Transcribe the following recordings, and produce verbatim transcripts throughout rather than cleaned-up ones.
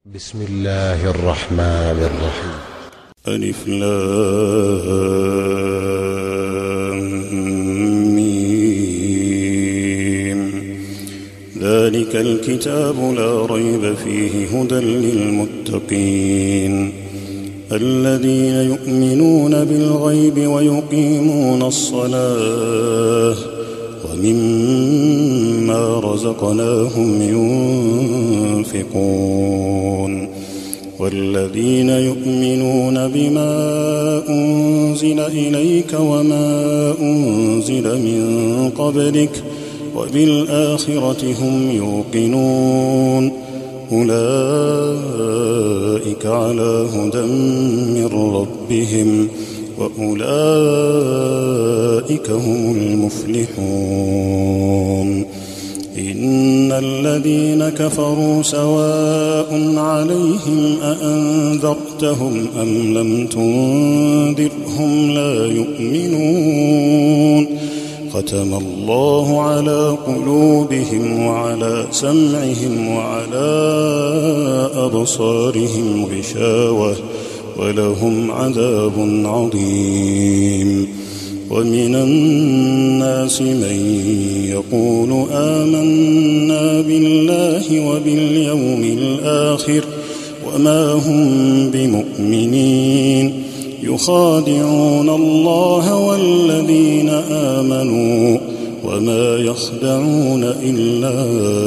بسم الله الرحمن الرحيم. ألف لام ميم. ذلك الكتاب لا ريب فيه هدى للمتقين الذين يؤمنون بالغيب ويقيمون الصلاة ومما رزقناهم ينفقون والذين يؤمنون بما أنزل إليك وما أنزل من قبلك وبالآخرة هم يوقنون أولئك على هدى من ربهم وأولئك هم المفلحون. إن الذين كفروا سواء عليهم أأنذرتهم أم لم تنذرهم لا يؤمنون. ختم الله على قلوبهم وعلى سمعهم وعلى أبصارهم غشاوة ولهم عذاب عظيم. ومن الناس من يقول آمنا بالله وباليوم الآخر وما هم بمؤمنين يخادعون الله والذين آمنوا وما يخدعون إلا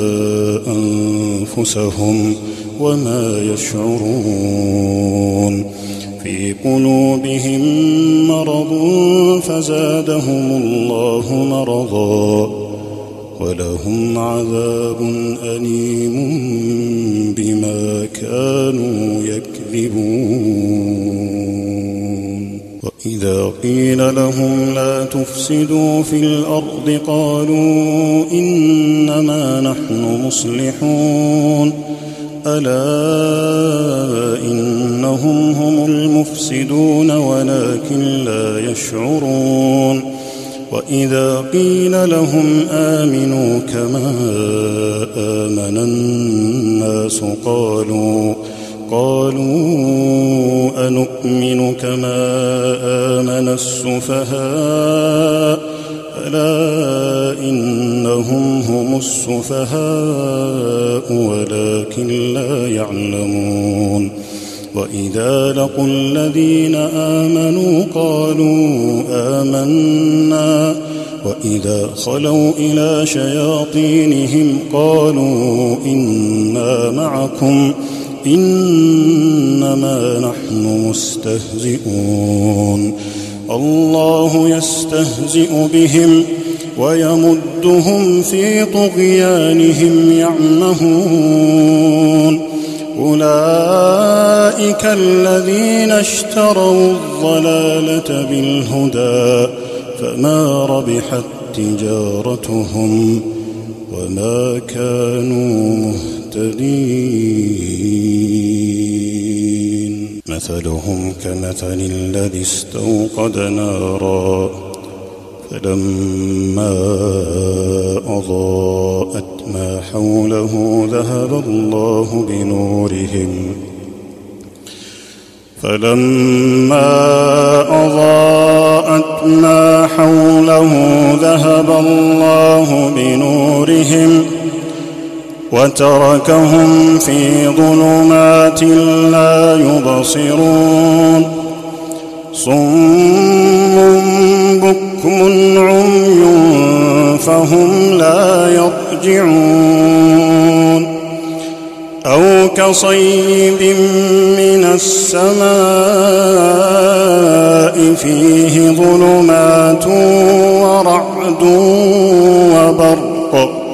أنفسهم وما يشعرون. في قلوبهم مرض فزادهم الله مرضا ولهم عذاب أليم بما كانوا يكذبون. وإذا قيل لهم لا تفسدوا في الأرض قالوا إنما نحن مصلحون ألا إنهم هم المفسدون ولكن لا يشعرون. وإذا قيل لهم آمنوا كما آمن الناس قالوا قالوا أنؤمن كما آمن السفهاء ألا إنهم هم السفهاء ولكن لا يعلمون. وإذا لقوا الذين آمنوا قالوا آمنا وإذا خلوا إلى شياطينهم قالوا إنا معكم إنما نحن مستهزئون. الله يستهزئ بهم ويمدهم في طغيانهم يعمهون. أولئك الذين اشتروا الضلالة بالهدى فما ربحت تجارتهم وما كانوا مهتدين. مثلهم كمثل الذي استوقد نارا فلما أضاءت ما حوله ذهب الله بنورهم فلما أضاءت ما حوله ذهب الله بنورهم وتركهم في ظلمات لا يبصرون. صم بكم عمي فهم لا يرجعون. أو كصيب من السماء فيه ظلمات ورعد وبرق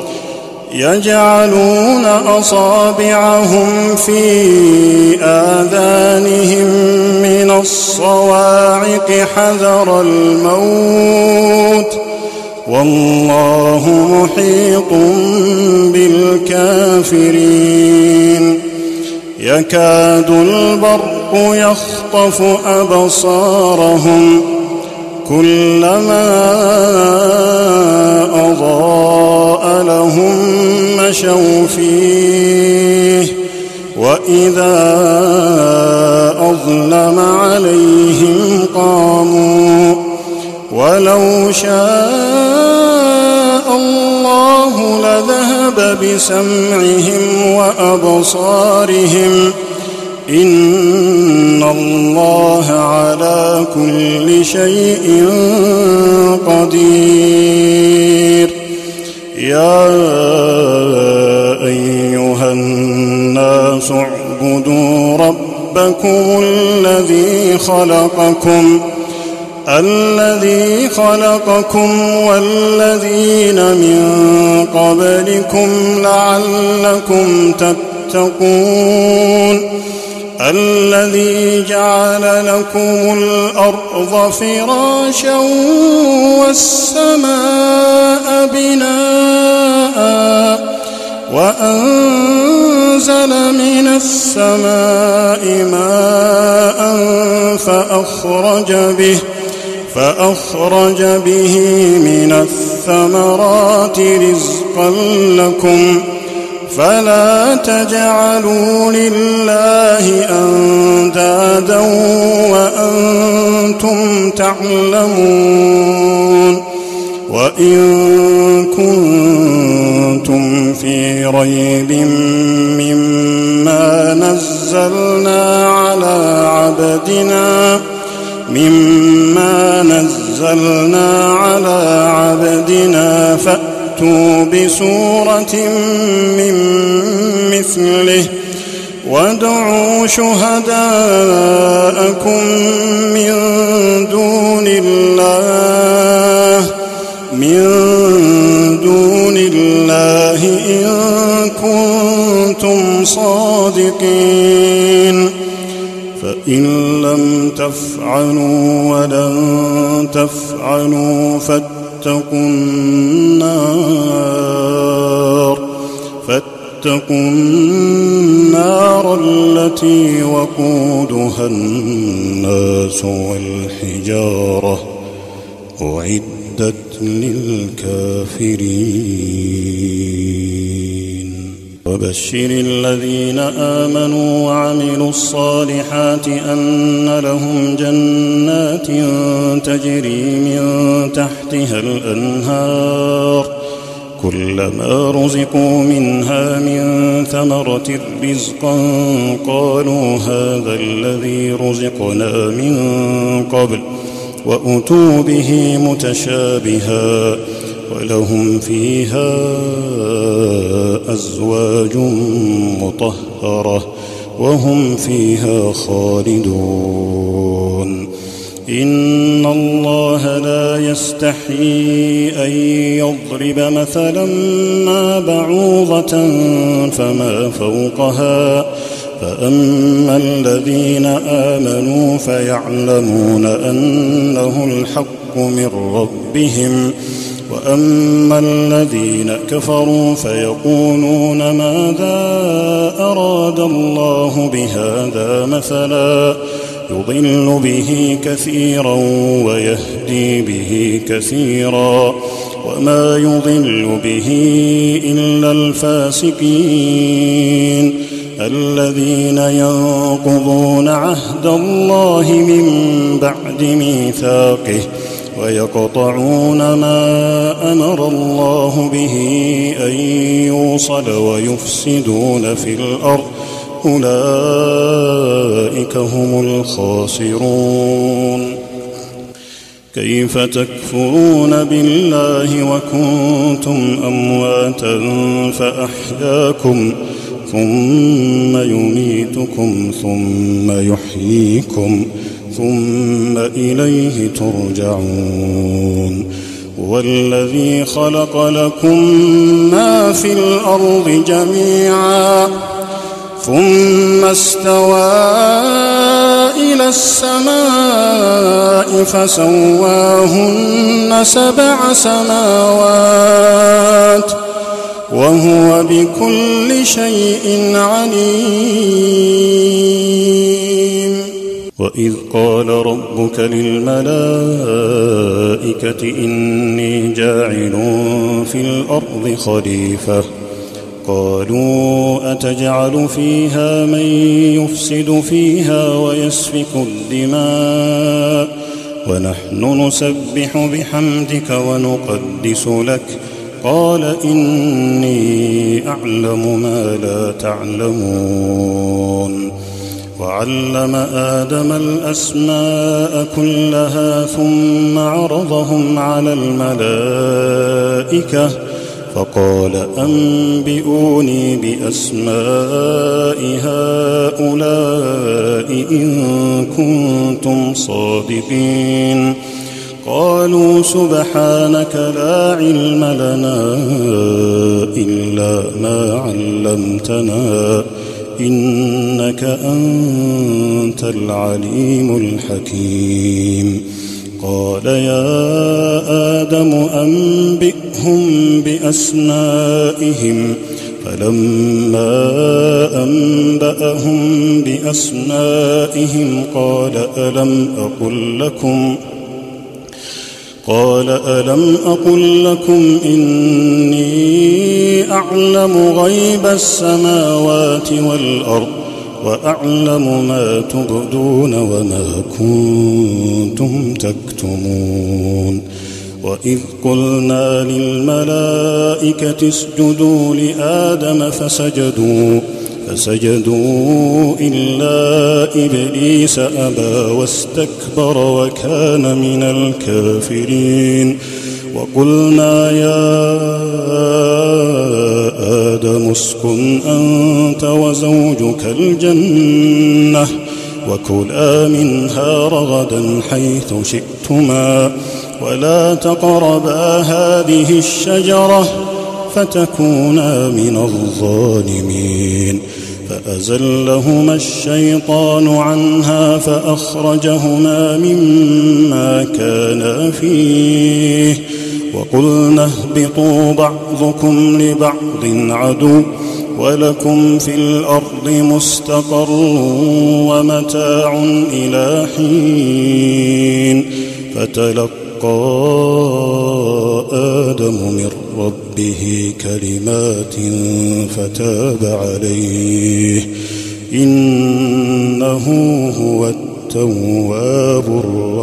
يجعلون أصابعهم في آذانهم من الصواعق حذر الموت والله محيط بالكافرين. يكاد البرق يخطف أبصارهم كلما أضاء لهم مشوا فيه وإذا أظلم عليهم قاموا ولو شاء الله لذهب بسمعهم وأبصارهم إن الله على كل شيء قدير. يا أيها الناس اعبدوا ربكم الذي خلقكم الذي خلقكم والذين من قبلكم لعلكم تتقون الذي جعل لكم الأرض فراشا والسماء بناء وأنزل من السماء ماء فأخرج به فأخرج به من الثمرات رزقا لكم فلا تجعلوا لله أندادا وأنتم تعلمون. وإن كنتم في ريب مما نزلنا على عبدنا مما نزلنا على عبدنا فأتوا بسورة من مثله وادعوا شهداءكم من دون الله من دون الله إن كنتم صادقين. فإن لم تفعلوا ولن تفعلوا فاتقوا النار فاتقوا النار التي وقودها الناس والحجارة أعدت للكافرين. وبشر الذين آمنوا وعملوا الصالحات أن لهم جنات تجري من تحتها الأنهار كلما رزقوا منها من ثمرة رزقا قالوا هذا الذي رزقنا من قبل وأتوا به متشابها ولهم فيها أزواج مطهرة وهم فيها خالدون. إن الله لا يستحيي أن يضرب مثلا ما بعوضة فما فوقها فأما الذين آمنوا فيعلمون أنه الحق من ربهم وأما الذين كفروا فيقولون ماذا أراد الله بهذا مثلا يضل به كثيرا ويهدي به كثيرا وما يضل به إلا الفاسقين الذين ينقضون عهد الله من بعد ميثاقه ويقطعون ما أمر الله به أن يوصل ويفسدون في الأرض أولئك هم الخاسرون. كيف تكفرون بالله وكنتم أمواتا فأحياكم ثم يميتكم ثم يحييكم ثم إليه ترجعون. والذي خلق لكم ما في الأرض جميعا ثم استوى إلى السماء فسواهن سبع سماوات وهو بكل شيء عليم. وإذ قال ربك للملائكة إني جاعل في الأرض خليفة قالوا أتجعل فيها من يفسد فيها ويسفك الدماء ونحن نسبح بحمدك ونقدس لك قال إني أعلم ما لا تعلمون وعلم آدم الأسماء كلها ثم عرضهم على الملائكة فقال أنبئوني بأسماء هؤلاء إن كنتم صادقين قالوا سبحانك لا علم لنا إلا ما علمتنا إنك أنت العليم الحكيم قال يا آدم أنبئهم بأسمائهم فلما أنبأهم بأسمائهم قال ألم أقل لكم قال ألم أقل لكم إني أعلم غيب السماوات والأرض وأعلم ما تبدون وما كنتم تكتمون وإذ قلنا للملائكة اسجدوا لآدم فسجدوا فسجدوا إلا إبليس أبى واستكبر وكان من الكافرين وقلنا يا آدم اسكن أنت وزوجك الجنة وكلا منها رغدا حيث شئتما ولا تقربا هذه الشجرة فتكونا من الظالمين فأزلهما الشيطان عنها فأخرجهما مما كانا فيه وقلنا اهبطوا بعضكم لبعض عدو ولكم في الأرض مستقر ومتاع إلى حين فتلقى آدم من ربه كلمات فتاب عليه إنه هو التواب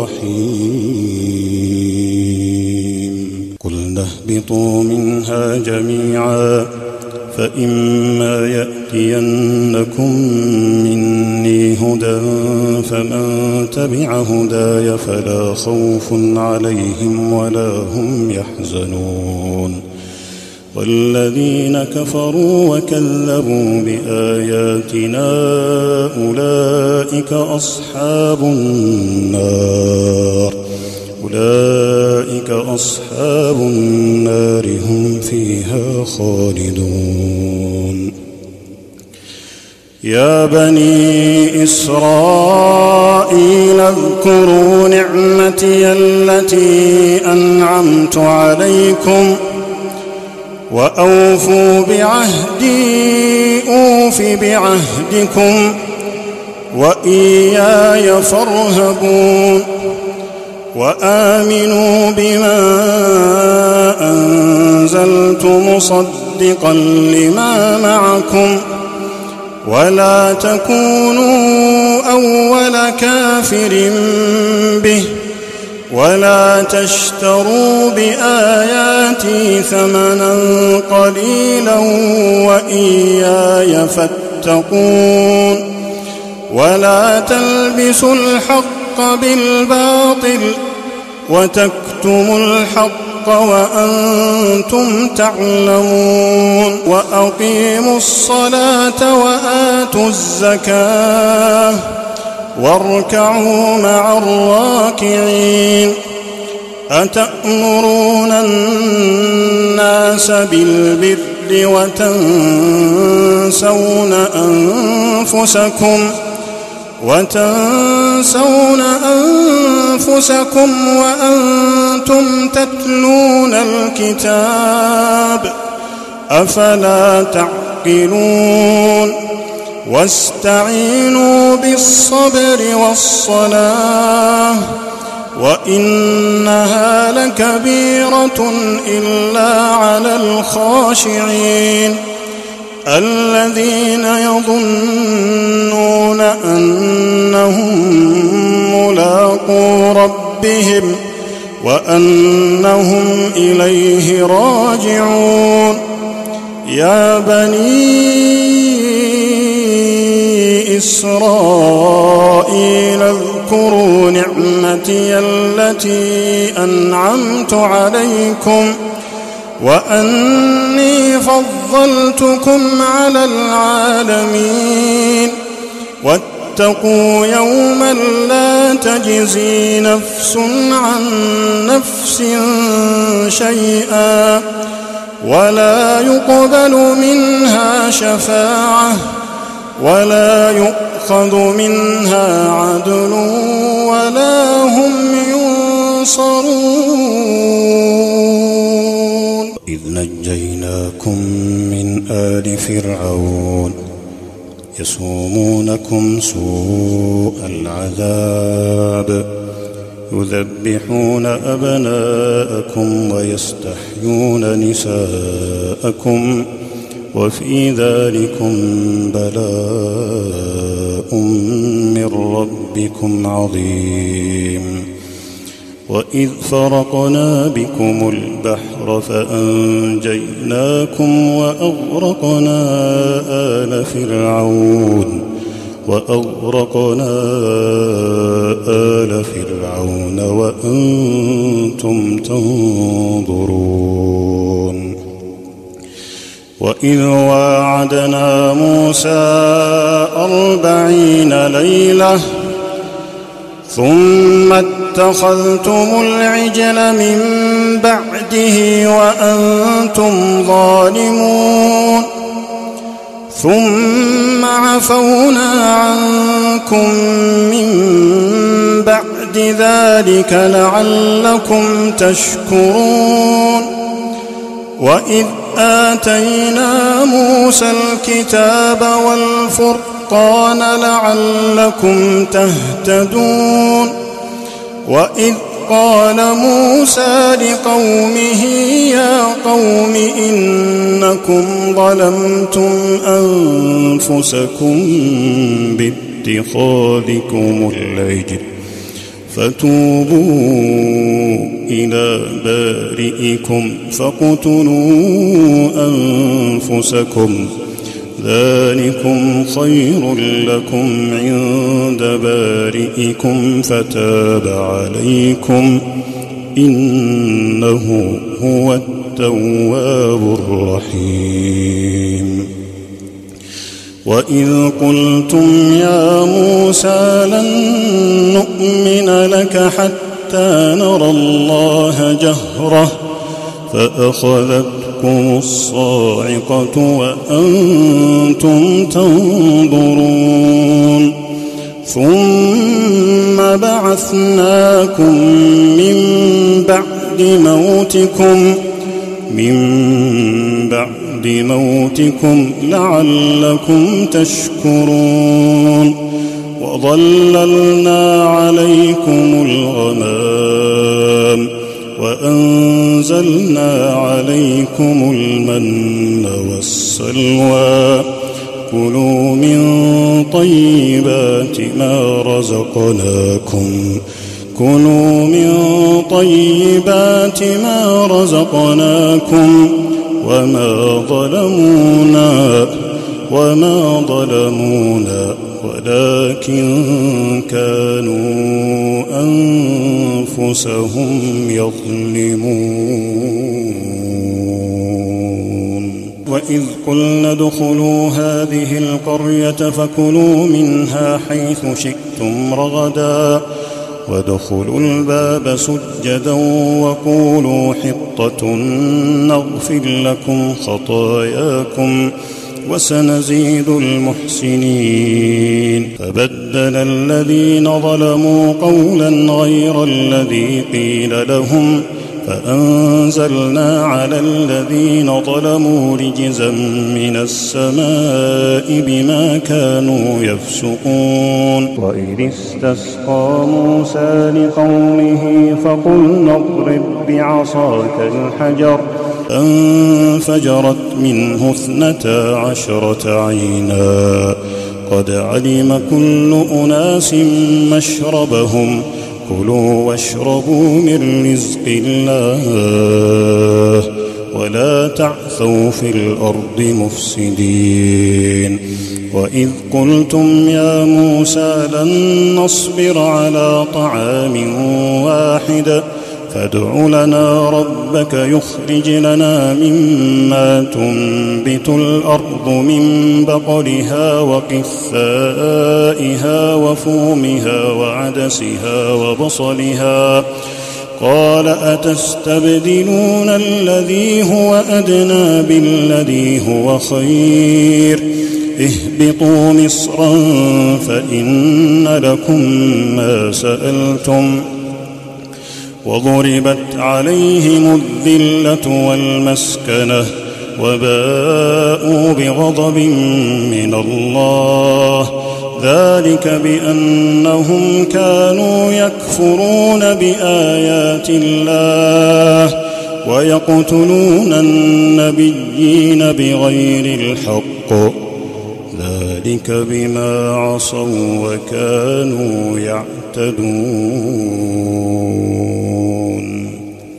الرحيم قلنا اهبطوا منها جميعا فإما يأتينكم مني هدى فمن تبع هداي فلا خوف عليهم ولا هم يحزنون والذين كفروا وكذبوا بآياتنا أولئك أصحاب النار أولئك أصحاب النار هم فيها خالدون يا بني إسرائيل اذكروا نعمتي التي أنعمت عليكم وأوفوا بعهدي أوف بعهدكم وإياي فارهبون وآمنوا بما أنزلت مصدقا لما معكم ولا تكونوا أول كافر به ولا تشتروا بآياتي ثمنا قليلا وإياي فاتقون ولا تلبسوا الحق بالباطل وتكتموا الحق وأنتم تعلمون وأقيموا الصلاة وآتوا الزكاة واركعوا مع الراكعين أتأمرون الناس بالبر وتنسون أنفسكم وتنسون أنفسكم وأنتم تتلون الكتاب أفلا تعقلون واستعينوا بالصبر والصلاة وإنها لكبيرة إلا على الخاشعين الذين يظنون أنهم ملاقو ربهم وأنهم إليه راجعون يا بني إسرائيل اذكروا نعمتي التي أنعمت عليكم وأني فضلتكم على العالمين واتقوا يوما لا تجزي نفس عن نفس شيئا ولا يقبل منها شفاعة ولا يؤخذ منها عدل ولا هم ينصرون إذ نجيناكم من آل فرعون يسومونكم سوء العذاب يذبحون أبناءكم ويستحيون نساءكم وفي ذلكم بلاء من ربكم عظيم وإذ فرقنا بكم البحر فأنجيناكم وأغرقنا آل فرعون وأغرقنا آل فرعون وأنتم تنظرون وإذ واعدنا موسى أربعين ليلة ثم اتخذتم العجل من بعده وأنتم ظالمون ثم عفونا عنكم من بعد ذلك لعلكم تشكرون وإذ آتينا موسى الكتاب والفرقان لعلكم تهتدون وإذ قال موسى لقومه يا قوم إنكم ظلمتم أنفسكم باتخاذكم العجل فتوبوا إلى بارئكم فاقتلوا أنفسكم ذلكم خير لكم عند بارئكم فتاب عليكم إنه هو التواب الرحيم وإذ قلتم يا موسى لن نؤمن لك حتى نرى الله جهرة فأخذتكم الصاعقة وأنتم تنظرون ثم بعثناكم من بعد موتكم من بعد موتكم لعلكم تشكرون وظللنا عليكم الغمام وأنزلنا عليكم المن والسلوى كلوا من طيبات ما رزقناكم كلوا من طيبات ما رزقناكم وما ظلمونا وما ظلمونا ولكن كانوا أنفسهم يظلمون وإذ قلنا ادخلوا هذه القرية فكلوا منها حيث شئتم رغدا وادخلوا الباب سجدا وقولوا حطة نغفر لكم خطاياكم وسنزيد المحسنين فبدل الذين ظلموا قولا غير الذي قيل لهم فأنزلنا على الذين ظلموا رجزا من السماء بما كانوا يفسقون وإذ استسقى موسى لقومه فقلنا اضرب بعصاك الحجر فانفجرت منه اثنتا عشرة عينا قد علم كل أناس مشربهم كلوا واشربوا من رزق الله ولا تعثوا في الأرض مفسدين وإذ قلتم يا موسى لن نصبر على طعام واحد فادع لنا ربك يخرج لنا مما تنبت الأرض من بقلها وقثائها وفومها وعدسها وبصلها قال أتستبدلون الذي هو أدنى بالذي هو خير اهبطوا مصرا فإن لكم ما سألتم وضربت عليهم الذلة والمسكنة وباءوا بغضب من الله ذلك بأنهم كانوا يكفرون بآيات الله ويقتلون النبيين بغير الحق ذلك بما عصوا وكانوا يعتدون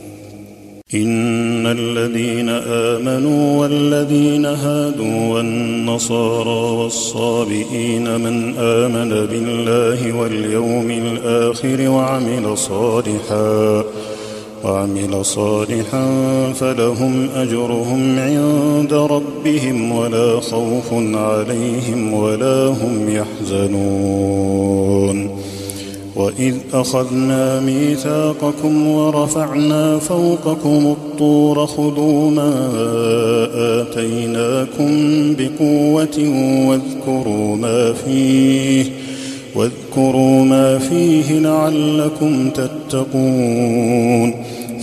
إن الذين آمنوا والذين هادوا والنصارى والصابئين من آمن بالله واليوم الآخر وعمل صالحا وعمل صالحا فلهم أجرهم عند ربهم ولا خوف عليهم ولا هم يحزنون وإذ أخذنا ميثاقكم ورفعنا فوقكم الطور خذوا ما آتيناكم بقوة واذكروا ما فيه واذكروا ما فيه لعلكم تتقون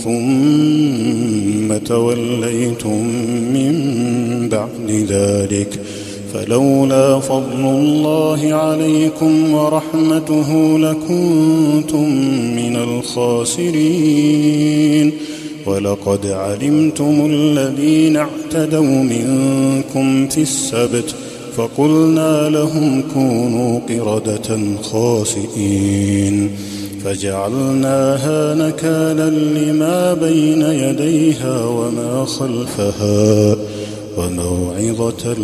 ثم توليتم من بعد ذلك فلولا فضل الله عليكم ورحمته لكنتم من الخاسرين ولقد علمتم الذين اعتدوا منكم في السبت فقلنا لهم كونوا قردة خاسئين فجعلناها نكالا لما بين يديها وما خلفها وموعظة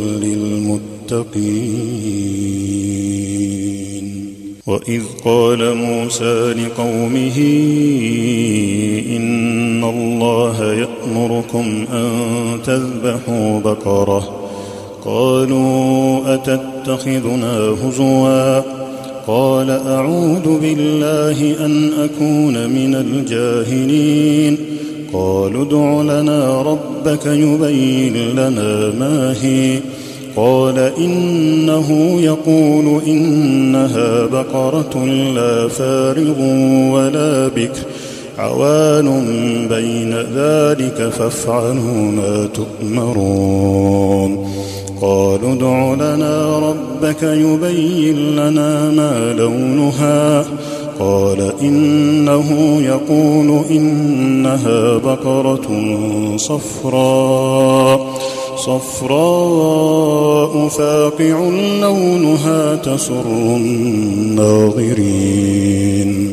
للمتقين وإذ قال موسى لقومه إن الله يأمركم أن تذبحوا بقرة قالوا أتتخذنا هزوا قال أعوذ بالله أن أكون من الجاهلين قالوا ادع لنا ربك يبين لنا ما هي قال إنه يقول إنها بقرة لا فارغ ولا بكر عوان بين ذلك فافعلوا ما تؤمرون قالوا ادع لنا ربك يبين لنا ما لونها قال إنه يقول إنها بقرة صفراء صفراء فاقع لونها تسر الناظرين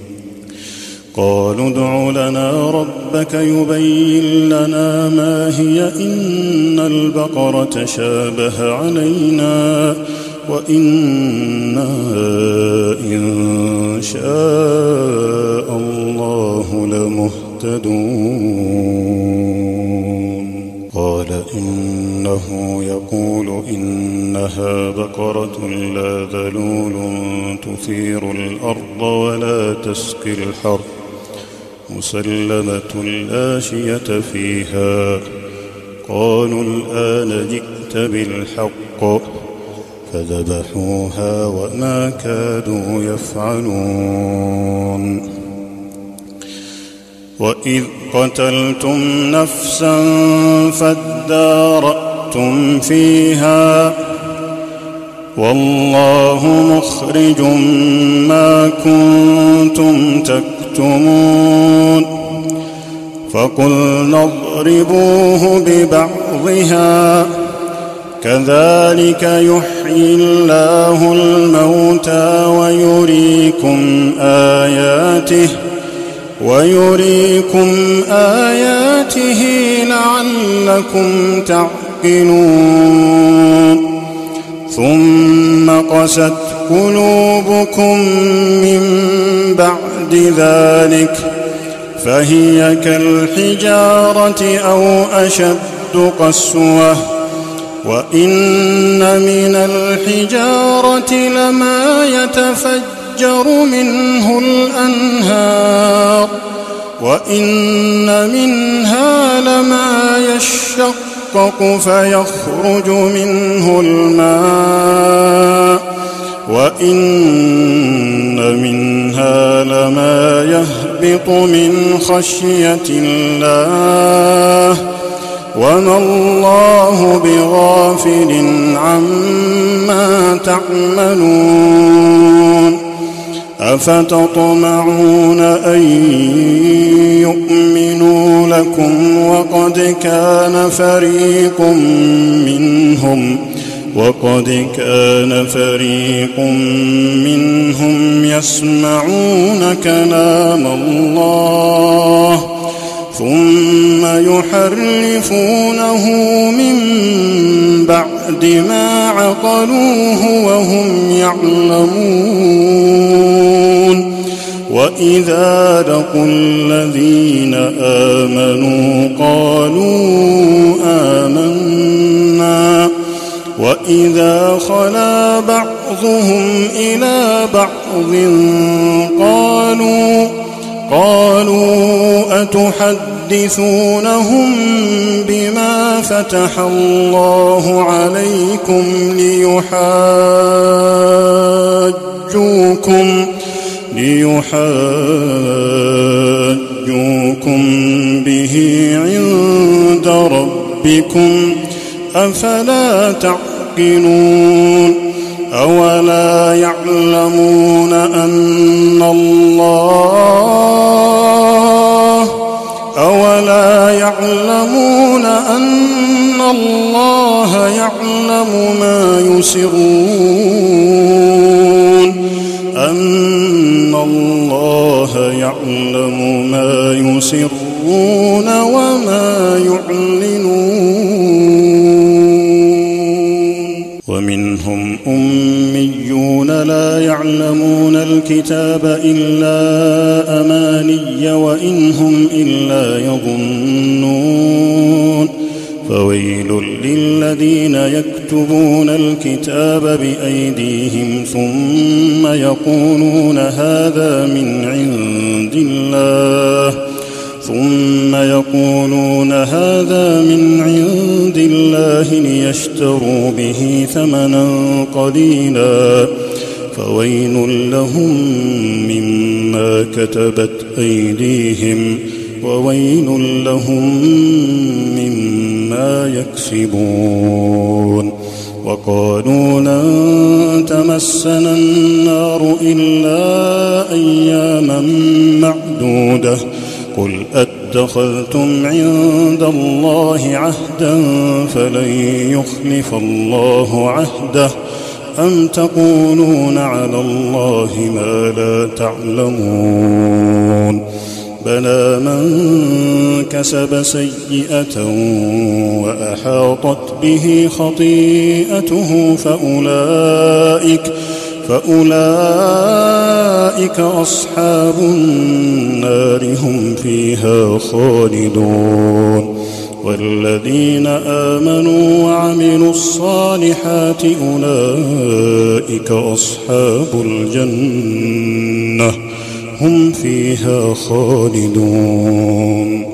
قالوا ادع لنا ربك يبين لنا ما هي إن البقرة شابه علينا وإنا إن شاء الله لمهتدون قال إنه يقول إنها بقرة لا ذلول تثير الأرض ولا تسقي الحرث مسلمة لا شية فيها قالوا الآن جئت بالحق فذبحوها وما كادوا يفعلون وإذ قتلتم نفسا فادارأتم فيها والله مخرج ما كنتم تكتمون فقلنا اضربوه ببعضها كذلك يحيي الله الموتى ويريكم آياته ويريكم آياته لعلكم تعقلون ثم قست قلوبكم من بعد ذلك فهي كالحجارة أو أشد قسوة وإن من الحجارة لما يتفجر منه الأنهار وإن منها لما يشقق فيخرج منه الماء وإن منها لما يهبط من خشية الله وما الله بغافل عما تعملون أفتطمعون أن يؤمنوا لكم وقد كان فريق منهم وقد كان فريق منهم يسمعون كلام الله ثم يحرفونه من بعد ما عقلوه وهم يعلمون وإذا لقوا الذين آمنوا قالوا آمنا وإذا خلا بعضهم إلى بعض قالوا قالوا أتحدثونهم بما فتح الله عليكم ليحاجوكم ليحاجوكم به عند ربكم أفلا تعقلون أولا يعلمون أن الله أولا يعلمون أن الله يعلم ما يسرون أن الله يعلم ما يسرون وما يعلنون ومنهم أميون لا يعلمون الكتاب إلا أماني وإن هم إلا يظنون فويل للذين يكتبون الكتاب بأيديهم ثم يقولون هذا من عند الله ثم يقولون هذا من عند الله ليشتروا به ثمنا قليلا فويل لهم مما كتبت أيديهم وويل لهم مما يكسبون وقالوا لن تمسنا النار إلا أياما معدودة قل أتخذتم عند الله عهدا فلن يخلف الله عهده أم تقولون على الله ما لا تعلمون بلى من كسب سيئة وأحاطت به خطيئته فأولئك فأولئك أصحاب النار هم فيها خالدون والذين آمنوا وعملوا الصالحات أولئك أصحاب الجنة هم فيها خالدون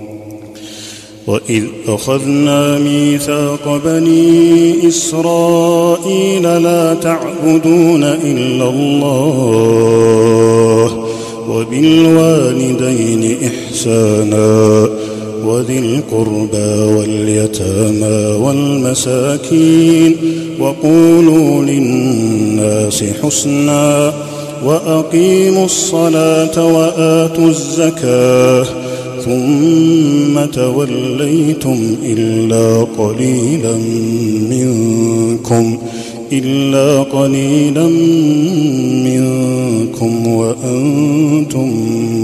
وإذ أخذنا ميثاق بني إسرائيل لا تعبدون إلا الله وبالوالدين إحسانا وذي القربى واليتامى والمساكين وقولوا للناس حسنا وأقيموا الصلاة وآتوا الزكاة ثم توليتم إلا قليلا منكم إلا قليلا منكم وأنتم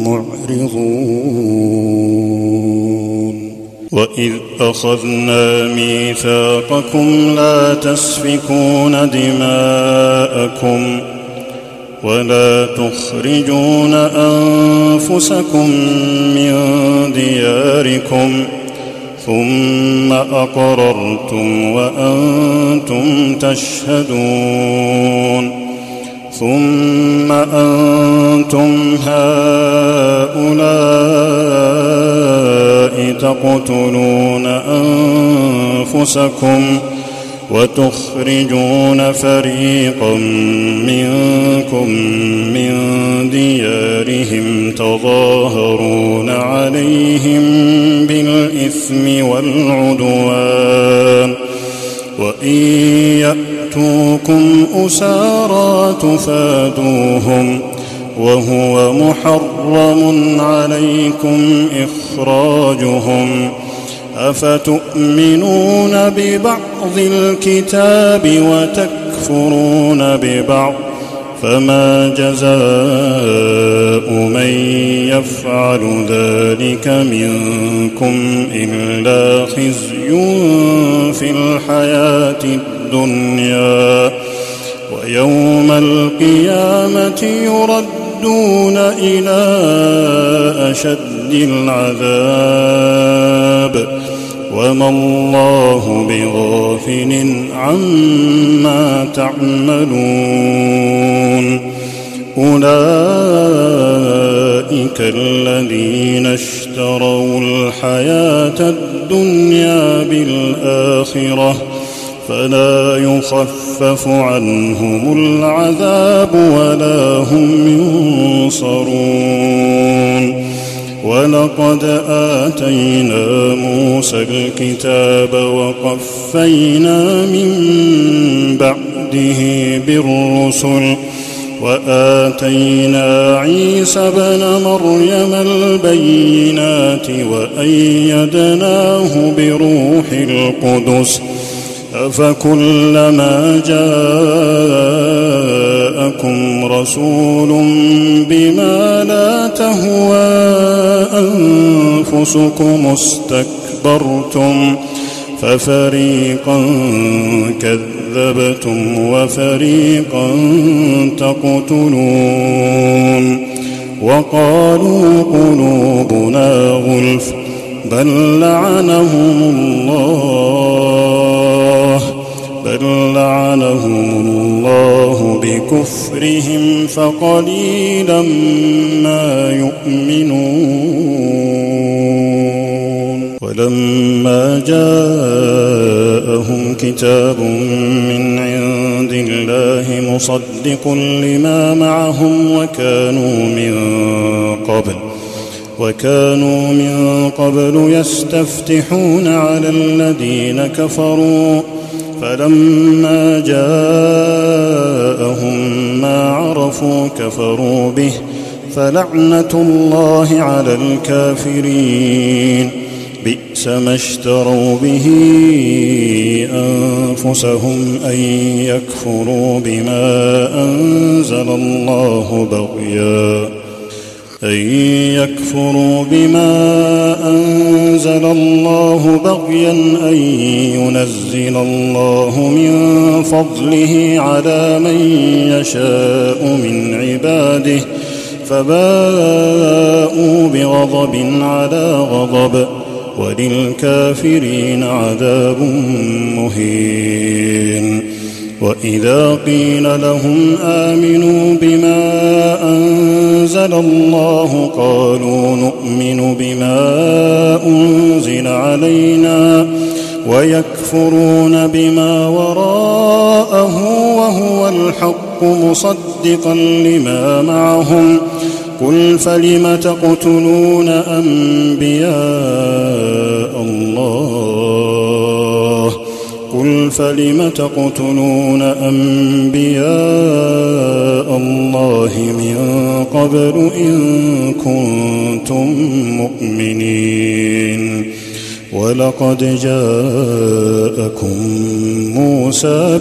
معرضون وإذ أخذنا ميثاقكم لا تسفكون دماءكم ولا تخرجون أنفسكم من دياركم ثم أقررتم وأنتم تشهدون ثم أنتم هؤلاء تقتلون أنفسكم وتخرجون فريقا منكم من ديارهم تظاهرون عليهم بالإثم والعدوان وإن يأتوكم أسارى تفادوهم وهو محرم عليكم إخراجهم أفتؤمنون ببعض الكتاب وتكفرون ببعض فما جزاء من يفعل ذلك منكم إلا خزي في الحياة الدنيا ويوم القيامة يردون إلى أشد العذاب وما الله بغافل عما تعملون أولئك الذين اشتروا الحياة الدنيا بالآخرة فلا يخفف عنهم العذاب ولا هم ينصرون ولقد آتينا موسى الكتاب وقفينا من بعده بالرسل وآتينا عيسى ابن مريم البينات وأيدناه بروح القدس أفكلما جاءكم رسول بما لا تهوى أنفسكم استكبرتم ففريقا كذبتم وفريقا تقتلون وقالوا قلوبنا غلف بل لعنهم الله بل لعنهم الله بكفرهم فقليلا ما يؤمنون ولما جاءهم كتاب من عند الله مصدق لما معهم وكانوا من قبل وكانوا من قبل يستفتحون على الذين كفروا فلما جاءهم ما عرفوا كفروا به فلعنة الله على الكافرين بئس ما اشتروا به أنفسهم أن يكفروا بما أنزل الله بغيا أن يكفروا بما أنزل الله بغيا أن ينزل الله من فضله على من يشاء من عباده فباءوا بغضب على غضب وللكافرين عذاب مهين وإذا قيل لهم آمنوا بما أنزل الله قالوا نؤمن بما أنزل علينا ويكفرون بما وراءه وهو الحق مصدقا لما معهم قل فلم تقتلون أنبياء الله قل فلم تقتلون أنبياء الله من قبل إن كنتم مؤمنين ولقد جاءكم موسى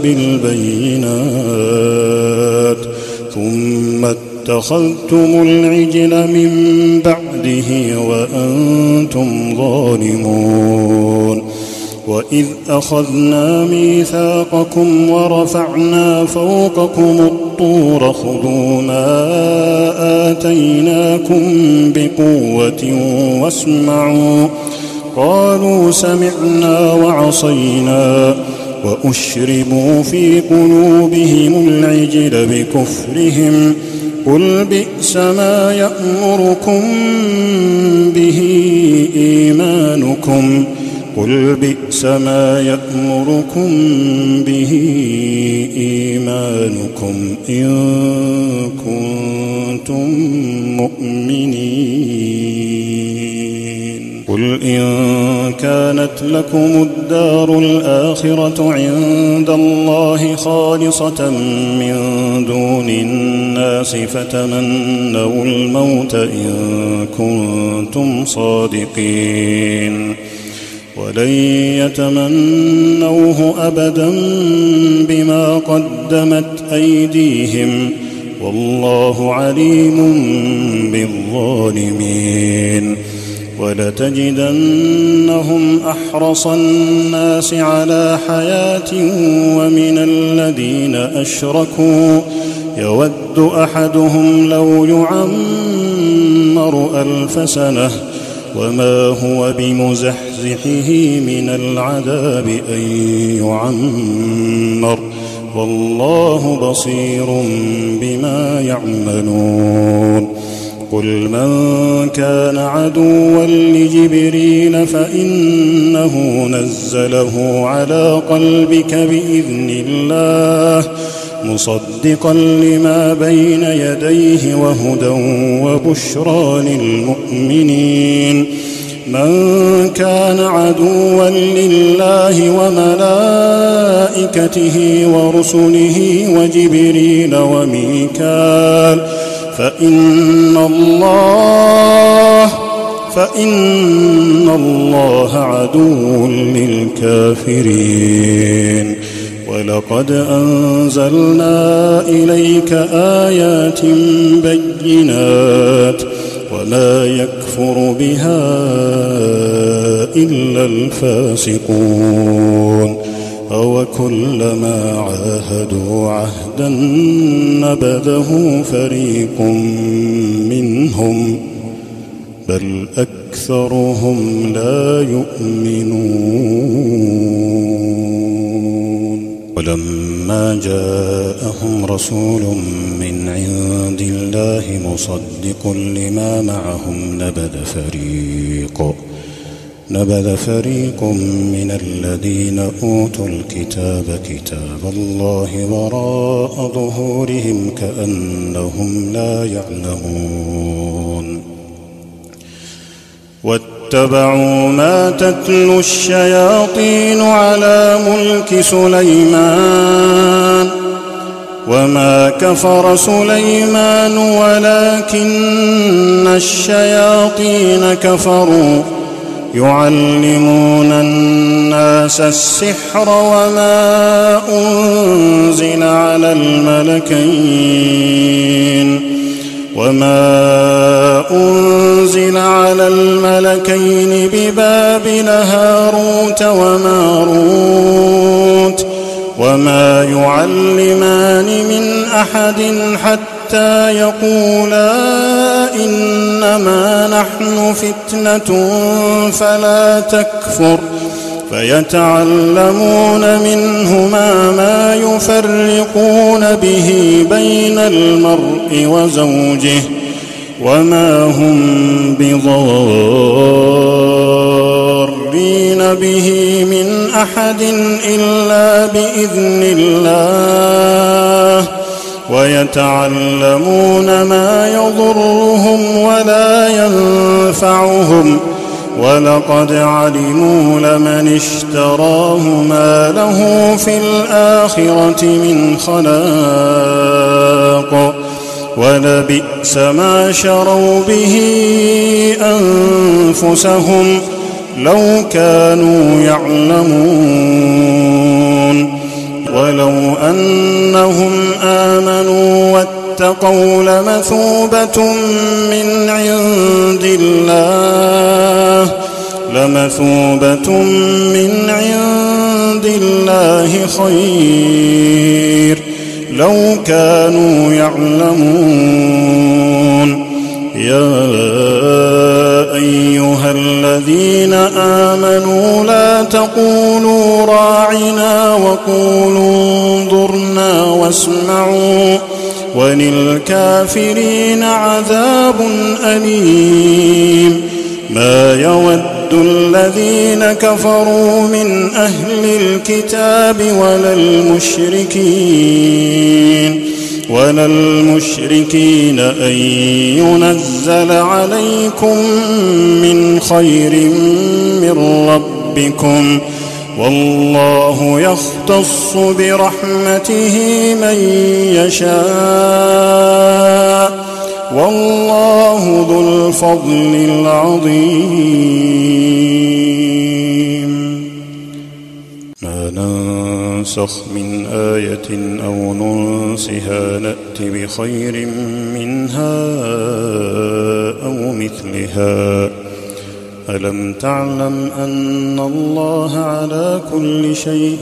بالبينات ثم اتخذتم العجل من بعده وأنتم ظالمون وإذ أخذنا ميثاقكم ورفعنا فوقكم الطور خذوا ما آتيناكم بقوة واسمعوا قالوا سمعنا وعصينا وأشربوا في قلوبهم العجل بكفرهم قل بئس ما يأمركم به إيمانكم قل بئس ما يأمركم به إيمانكم إن كنتم مؤمنين قل إن كانت لكم الدار الآخرة عند الله خالصة من دون الناس فتمنوا الموت إن كنتم صادقين ولن يتمنوه أبدا بما قدمت أيديهم والله عليم بالظالمين ولتجدنهم أحرص الناس على حياة ومن الذين أشركوا يود أحدهم لو يعمر ألف سنة وما هو بمزحزحه من العذاب أن يعمر والله بصير بما يعملون قل من كان عدوا لجبريل فإنه نزله على قلبك بإذن الله مصدقا لما بين يديه وهدى وبشرى للمؤمنين من كان عدوا لله وملائكته ورسله وجبريل وميكال فإن الله فإن الله عدو للكافرين ولقد أنزلنا إليك آيات بينات وما يكفر بها إلا الفاسقون أوكلما عاهدوا عهدا نبذه فريق منهم بل أكثرهم لا يؤمنون ولما جاءهم رسول من عند الله مصدق لما معهم نبذ فريق نبذ فريق من الذين أوتوا الكتاب كتاب الله وراء ظهورهم كأنهم لا يعلمون واتبعوا ما تتلو الشياطين على ملك سليمان وما كفر سليمان ولكن الشياطين كفروا يعلمون الناس السحر وما أنزل على الملكين وما أنزل على الملكين ببابل هاروت وماروت وما يعلمان من أحد حتى يقولا إنما نحن فتنة فلا تكفر فيتعلمون منهما ما يفرقون به بين المرء وزوجه وما هم بضارين به من أحد إلا بإذن الله ويتعلمون ما يضرهم ولا ينفعهم ولقد علموا لمن اشتراه ما له في الآخرة من خلاق ولبئس ما شروا به أنفسهم لو كانوا يعلمون ولو أنهم آمنوا واتقوا لمثوبة من عند الله لمثوبة من عند الله خير لو كانوا يعلمون يا أيها الذين آمنوا لا تقولوا راعنا وقولوا انظرنا واسمعوا وللكافرين عذاب أليم ما يود الذين كفروا من أهل الكتاب ولا المشركين ولا المشركين أن ينزل عليكم من خير من ربكم والله يختص برحمته من يشاء والله ذو الفضل العظيم ما ننسخ من آية أو ننسها نأت بخير منها أو مثلها ألم تعلم أن الله على كل شيء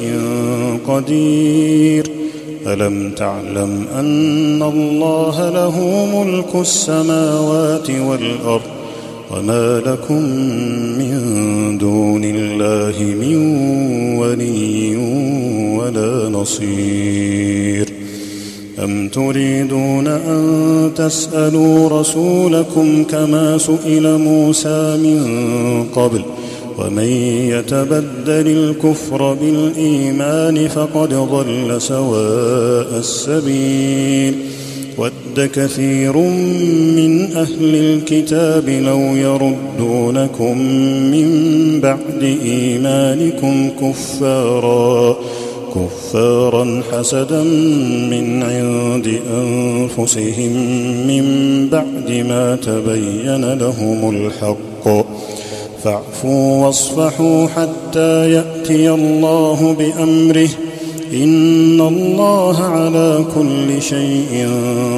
قدير ألم تعلم أن الله له ملك السماوات والأرض وما لكم من دون الله من ولي ولا نصير أم تريدون أن تسألوا رسولكم كما سئل موسى من قبل ومن يتبدل الكفر بالإيمان فقد ضل سواء السبيل ود كثير من أهل الكتاب لو يردونكم من بعد إيمانكم كفارا كفارا حسدا من عند أنفسهم من بعد ما تبين لهم الحق فاعفوا واصفحوا حتى يأتي الله بأمره إن الله على كل شيء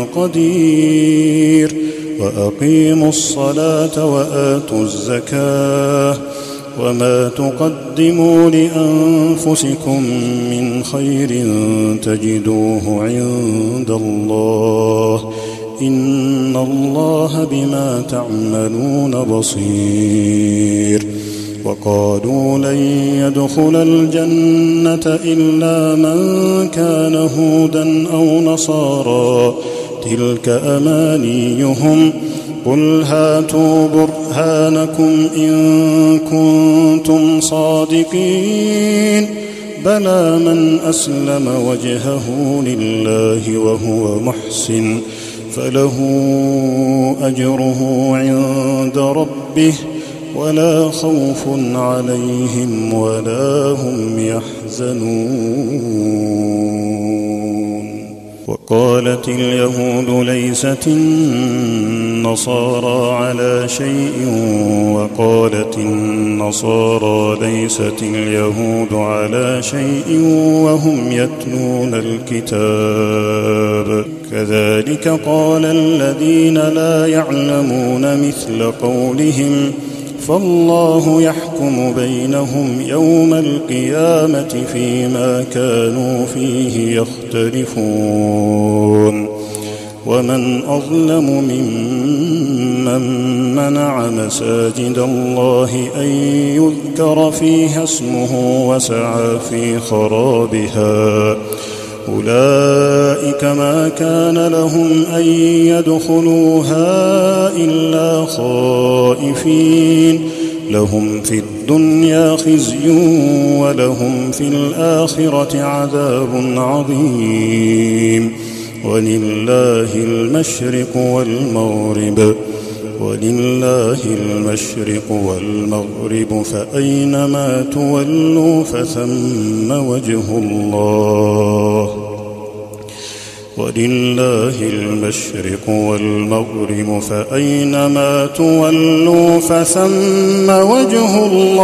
قدير وأقيموا الصلاة وآتوا الزكاة وما تقدموا لأنفسكم من خير تجدوه عند الله إن الله بما تعملون بصير وقالوا لن يدخل الجنة إلا من كان هودا أو نصارى تلك أمانيهم قل هاتوا برهانكم إن كنتم صادقين بلى من أسلم وجهه لله وهو محسن فله أجره عند ربه ولا خوف عليهم ولا هم يحزنون وقالت اليهود ليست النصارى على شيء وقالت النصارى ليست اليهود على شيء وهم يتلون الكتاب كذلك قال الذين لا يعلمون مثل قولهم فالله يحكم بينهم يوم القيامة فيما كانوا فيه يختلفون ومن أظلم ممن منع مساجد الله أن يذكر فيها اسمه وسعى في خرابها أولئك ما كان لهم أن يدخلوها إلا خائفين لهم في الدنيا خزي ولهم في الآخرة عذاب عظيم ولله المشرق والمغرب ولله المشرق والمغرب فأينما تولوا فثم وجه الله ولله المشرق والمغرب فأينما تولوا فثم وجه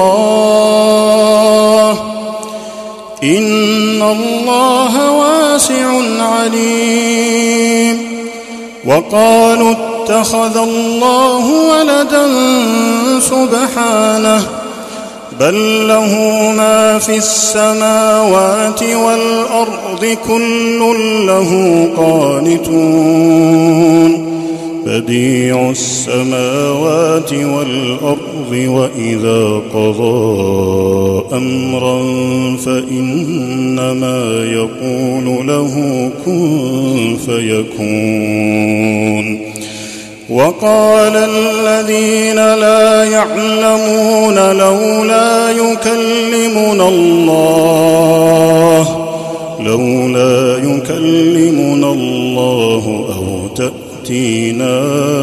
الله إن الله واسع عليم. وقالوا اتخذ الله ولدا سبحانه بل له ما في السماوات والأرض كل له قانتون بديع السماوات والأرض وإذا قضى أمرا فإنما يقول له كن فيكون. وقال الذين لا يعلمون لولا يكلمنا الله لولا يكلمنا الله أو تأتينا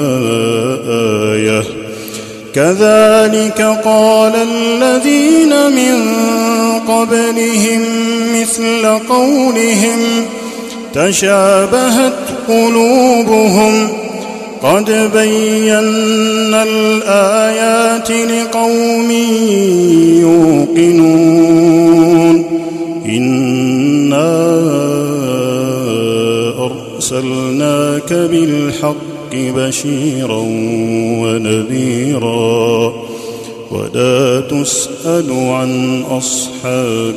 آية كذلك قال الذين من قبلهم مثل قولهم تشابهت قلوبهم قد بينا الآيات لقوم يوقنون إنا أرسلناك بالحق بشيرا ونذيرا ولا تسأل عن أصحاب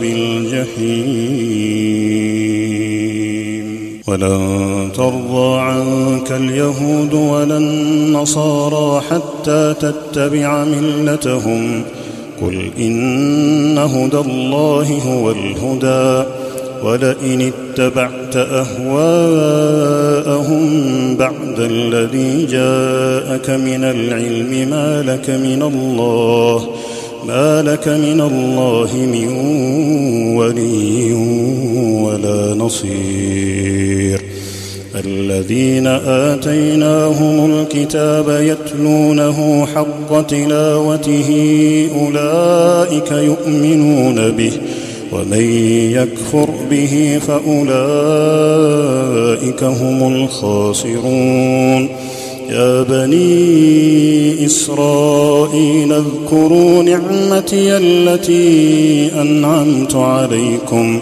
الجحيم. ولن ترضى عنك اليهود ولا النصارى حتى تتبع ملتهم قل إن هدى الله هو الهدى ولئن اتبعت أهواءهم بعد الذي جاءك من العلم ما لك من الله ما لك من الله من ولي ولا نصير. الذين آتيناهم الكتاب يتلونه حق تلاوته أولئك يؤمنون به ومن يكفر به فأولئك هم الخاسرون. يا بني إسرائيل اذكروا نعمتي التي أنعمت عليكم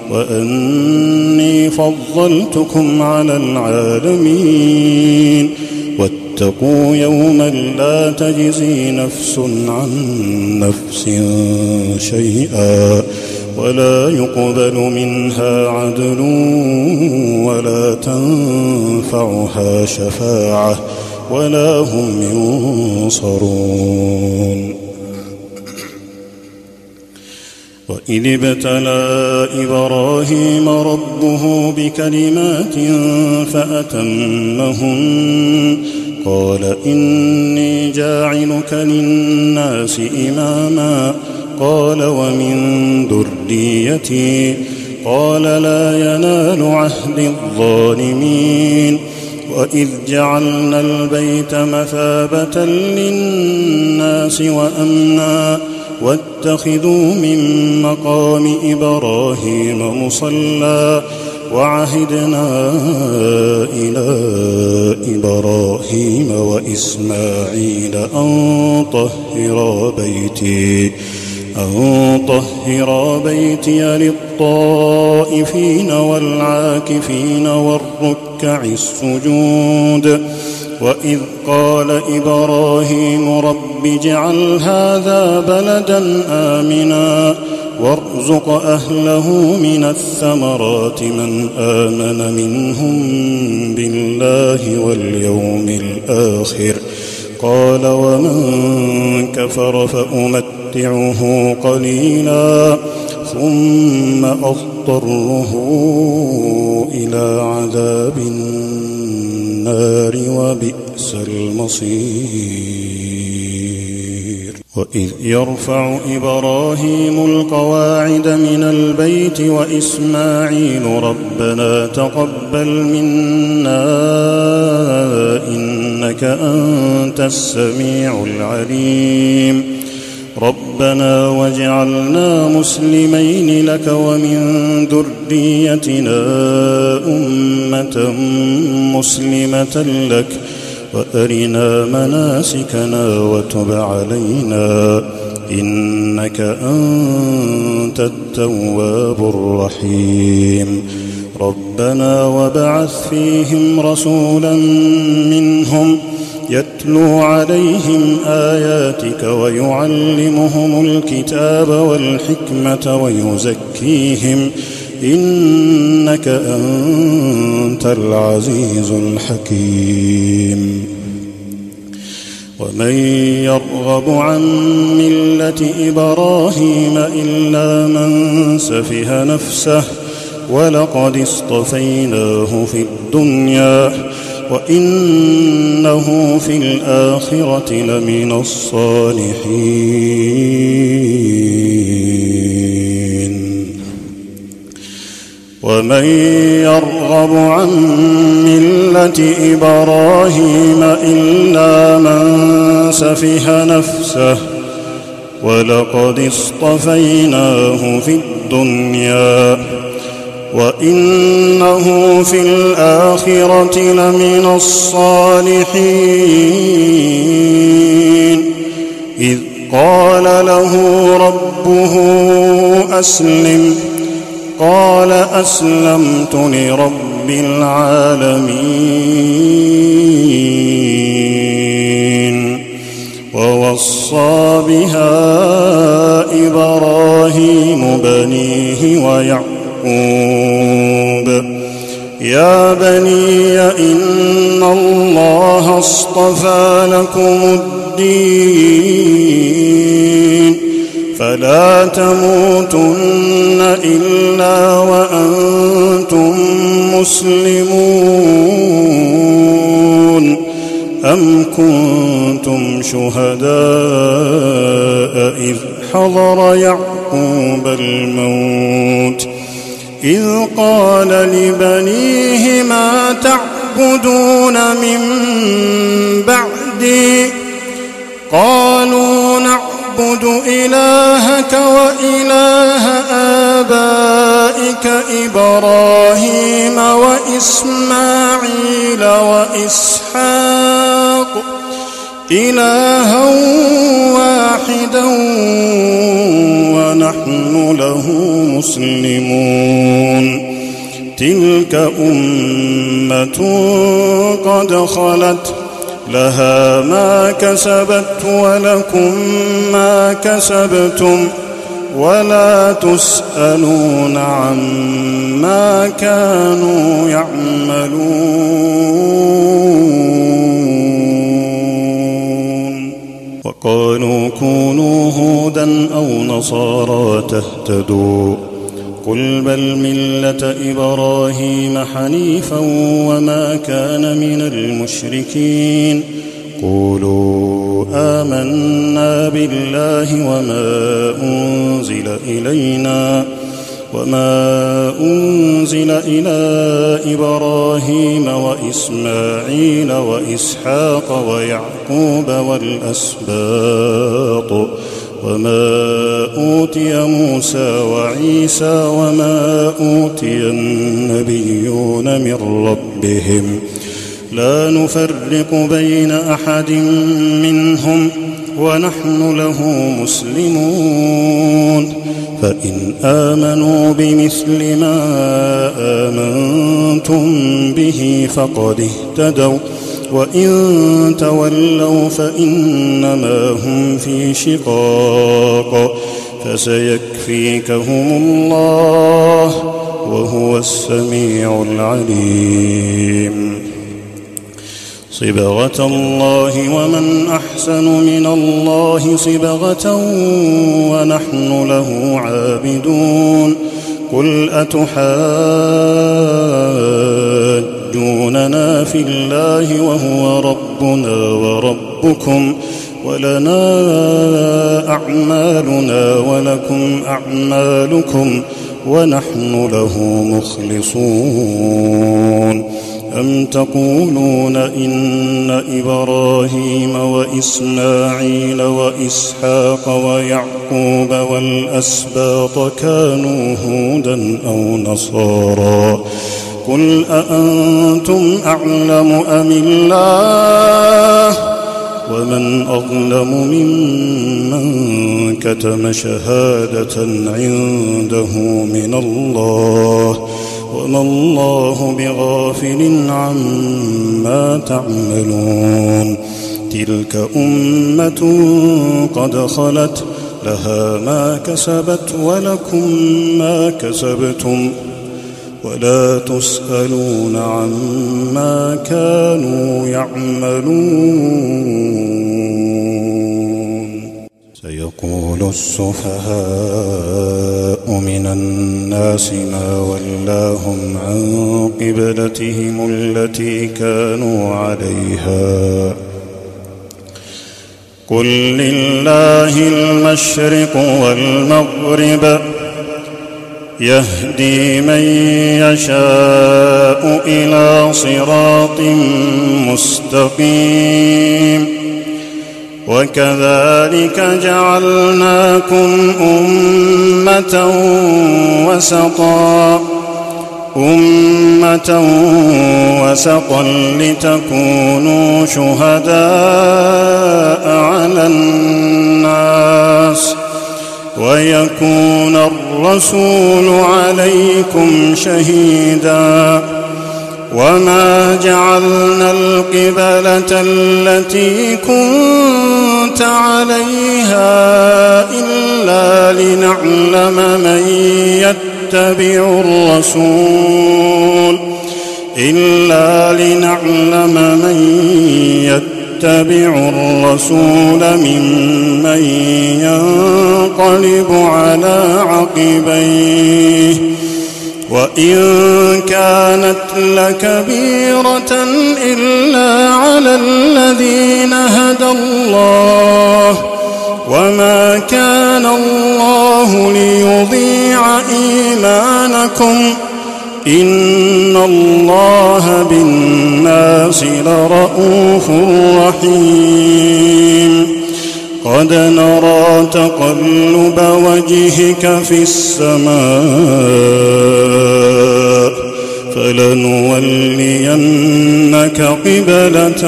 وأني فضلتكم على العالمين. واتقوا يوما لا تجزي نفس عن نفس شيئا ولا يقبل منها عدل ولا تنفعها شفاعة ولا هم ينصرون. وإذ ابتلى إبراهيم ربه بكلمات فأتمهن قال إني جاعلك للناس إماما قال ومن ذريتي قال لا ينال عهد الظالمين. وإذ جعلنا البيت مثابة للناس وأمنا واتخذوا من مقام إبراهيم مصلى وعهدنا إلى إبراهيم وإسماعيل أن طهرا بيتي أن طهرا بيتي للطائفين والعاكفين والركع السجود. وإذ قال إبراهيم رب اجعل هذا بلدا آمنا وارزق أهله من الثمرات من آمن منهم بالله واليوم الآخر قال ومن كفر فأمتعه قليلا ثم أضطره إلى عذاب النار وبئس المصير. وإذ يرفع إبراهيم القواعد من البيت وإسماعيل ربنا تقبل منا إنك أنت السميع العليم. ربنا واجعلنا مسلمين لك ومن ذريتنا ذريتنا أمة مسلمة لك وأرنا مناسكنا وتب علينا إنك أنت التواب الرحيم ربنا وابعث فيهم رسولا منهم يتلو عليهم آياتك ويعلمهم الكتاب والحكمة ويزكيهم إنك أنت العزيز الحكيم ومن يرغب عن ملة إبراهيم إلا من سفه نفسه ولقد اصطفيناه في الدنيا وإنه في الآخرة لمن الصالحين ومن يرغب عن ملة إبراهيم إلا من سفه نفسه ولقد اصطفيناه في الدنيا وإنه في الآخرة لمن الصالحين إذ قال له ربه أسلم قال أسلمت لرب العالمين ووصى بها إبراهيم بنيه ويعقوب يا بني إن الله اصطفى لكم الدين فلا تموتن إلا وأنتم مسلمون أم كنتم شهداء إذ حضر يعقوب الموت إذ قال لبنيه ما تعبدون من بعدي قالوا نعبد إلهك وإله آبائك إبراهيم وإسماعيل وإسحاق إلها واحدا ونحن له مسلمون تلك أمة قد خلت لها ما كسبت ولكم ما كسبتم ولا تسألون عما كانوا يعملون وقالوا كونوا هودا أو نصارى تهتدوا قل بل ملة إبراهيم حنيفا وما كان من المشركين قولوا آمنا بالله وما أنزل إلينا وما أنزل إلى إبراهيم وإسماعيل وإسحاق ويعقوب والأسباط وما أوتي موسى وعيسى وما أوتي النبيون من ربهم لا نفرق بين أحد منهم ونحن له مسلمون فإن آمنوا بمثل ما آمنتم به فقد اهتدوا وإن تولوا فإنما هم في شقاق فسيكفيكهم الله وهو السميع العليم صبغة الله ومن أحسن من الله صبغة ونحن له عابدون قل أتحاجوننا في الله وهو ربنا وربكم ولنا أعمالنا ولكم أعمالكم ونحن له مخلصون أم تقولون إن إبراهيم وإسماعيل وإسحاق ويعقوب والأسباط كانوا هودا أو نصارى قل أأنتم أعلم أم الله ومن أظلم ممن كتم شهادة عنده من الله وما الله بغافل عما تعملون تلك أمة قد خلت لها ما كسبت ولكم ما كسبتم ولا تسألون عما كانوا يعملون سيقول السفهاء من الناس ما ولاهم عن قبلتهم التي كانوا عليها قل لله المشرق والمغرب يهدي من يشاء إلى صراط مستقيم وكذلك جعلناكم أمة وسطا أمة وسطا لتكونوا شهداء على الناس ويكون الرسول عليكم شهيدا وما جعلنا القبلة التي كنت عليها إلا لنعلم من يتبع الرسول إلا لنعلم من يتبع الرسول ممن ينقلب على عقبيه وإن كانت لكبيرة إلا على الذين هدى الله وما كان الله ليضيع إيمانكم إن الله بالناس لرءوف رحيم قد نرى تقلب وجهك في السماء فلنولينك قبلة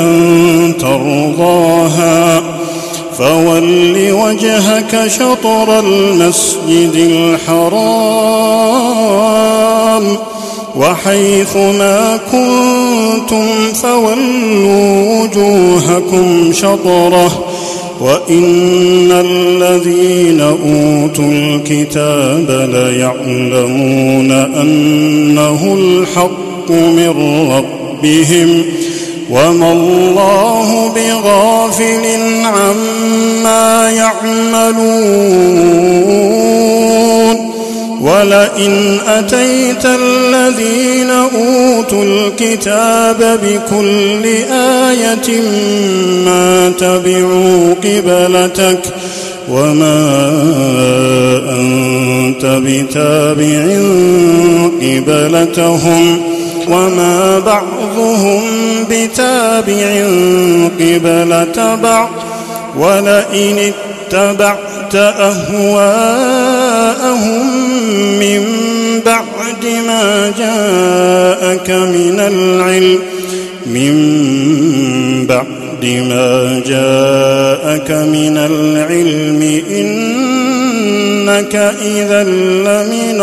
ترضاها فول وجهك شطر المسجد الحرام وحيث ما كنتم فولوا وجوهكم شطره وإن الذين أوتوا الكتاب ليعلمون أنه الحق من ربهم وما الله بغافل عما يعملون ولئن أتيت الذين أوتوا الكتاب بكل آية ما تبعوا قبلتك وما أنت بتابع قبلتهم وما بعضهم بتابع قبلة بعض ولئن اتبعت أهواءهم من بعد ما جاءك من العلم من بعد ما جاءك من العلم إنك إذا لمن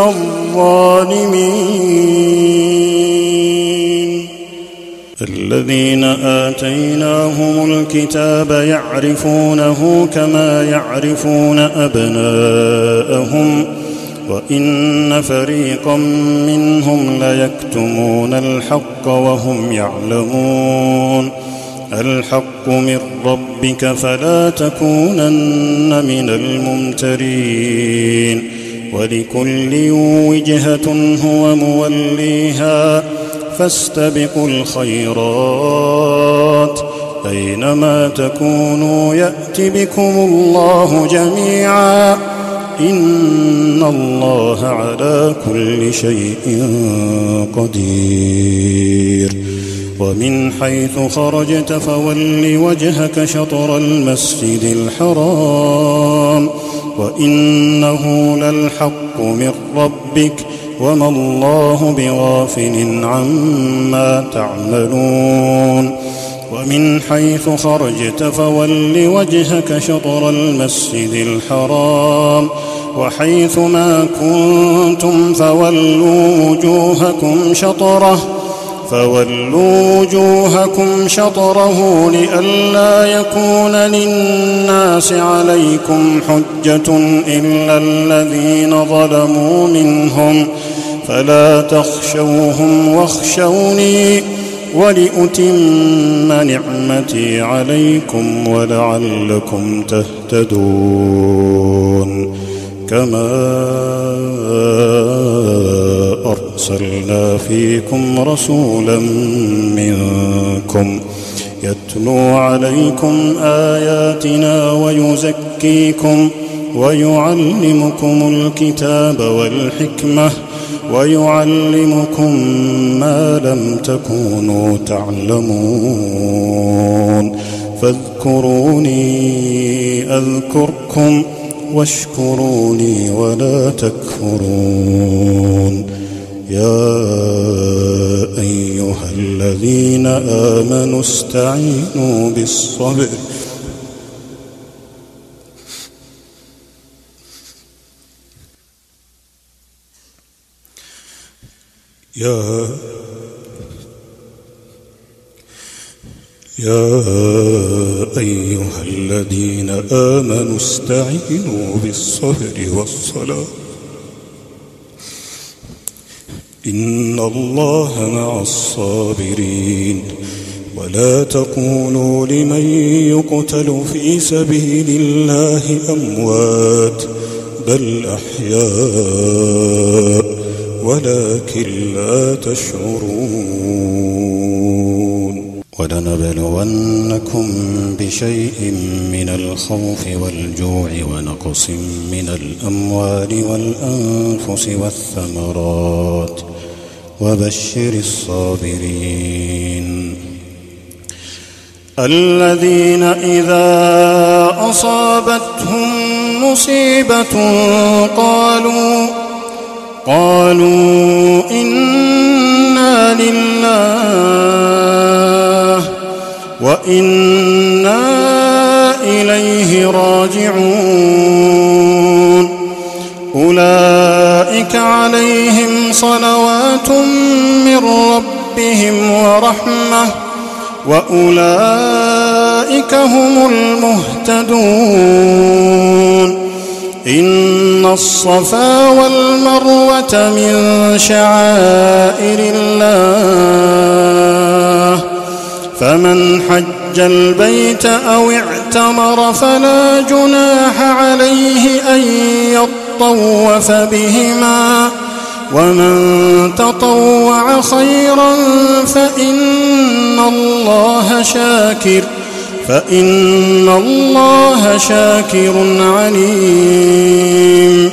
الظالمين الذين آتيناهم الكتاب يعرفونه كما يعرفون أبناءهم وإن فريقا منهم ليكتمون الحق وهم يعلمون الحق من ربك فلا تكونن من الممترين ولكل وجهة هو موليها فاستبقوا الخيرات أينما تكونوا يأت بكم الله جميعا إن الله على كل شيء قدير ومن حيث خرجت فول وجهك شطر المسجد الحرام وإنه للحق من ربك وما الله بغافل عما تعملون ومن حيث خرجت فول وجهك شطر المسجد الحرام وحيث ما كنتم فولوا وجوهكم شطره فولوا وجوهكم شطره لئلا يكون للناس عليكم حجة إلا الذين ظلموا منهم فلا تخشوهم واخشوني ولأتم نعمتي عليكم ولعلكم تهتدون كما أرسلنا فيكم رسولا منكم يتلو عليكم آياتنا ويزكيكم ويعلمكم الكتاب والحكمة ويعلمكم ما لم تكونوا تعلمون فاذكروني أذكركم واشكروني ولا تكفرون يا أيها الذين آمنوا استعينوا بالصبر يا يا أيها الذين آمنوا استعينوا بالصبر والصلاة إن الله مع الصابرين ولا تقولوا لمن يقتل في سبيل الله أموات بل أحياء ولكن لا تشعرون ولنبلونكم بشيء من الخوف والجوع ونقص من الأموال والأنفس والثمرات وبشر الصابرين الذين إذا أصابتهم مصيبة قالوا قالوا إنا لله وإنا إليه راجعون أولئك عليهم صلوات من ربهم ورحمة وأولئك هم المهتدون إن الصفا والمروة من شعائر الله فمن حج البيت أو اعتمر فلا جناح عليه أن يطوف بهما ومن تطوع خيرا فإن الله شاكر فإن الله شاكر عليم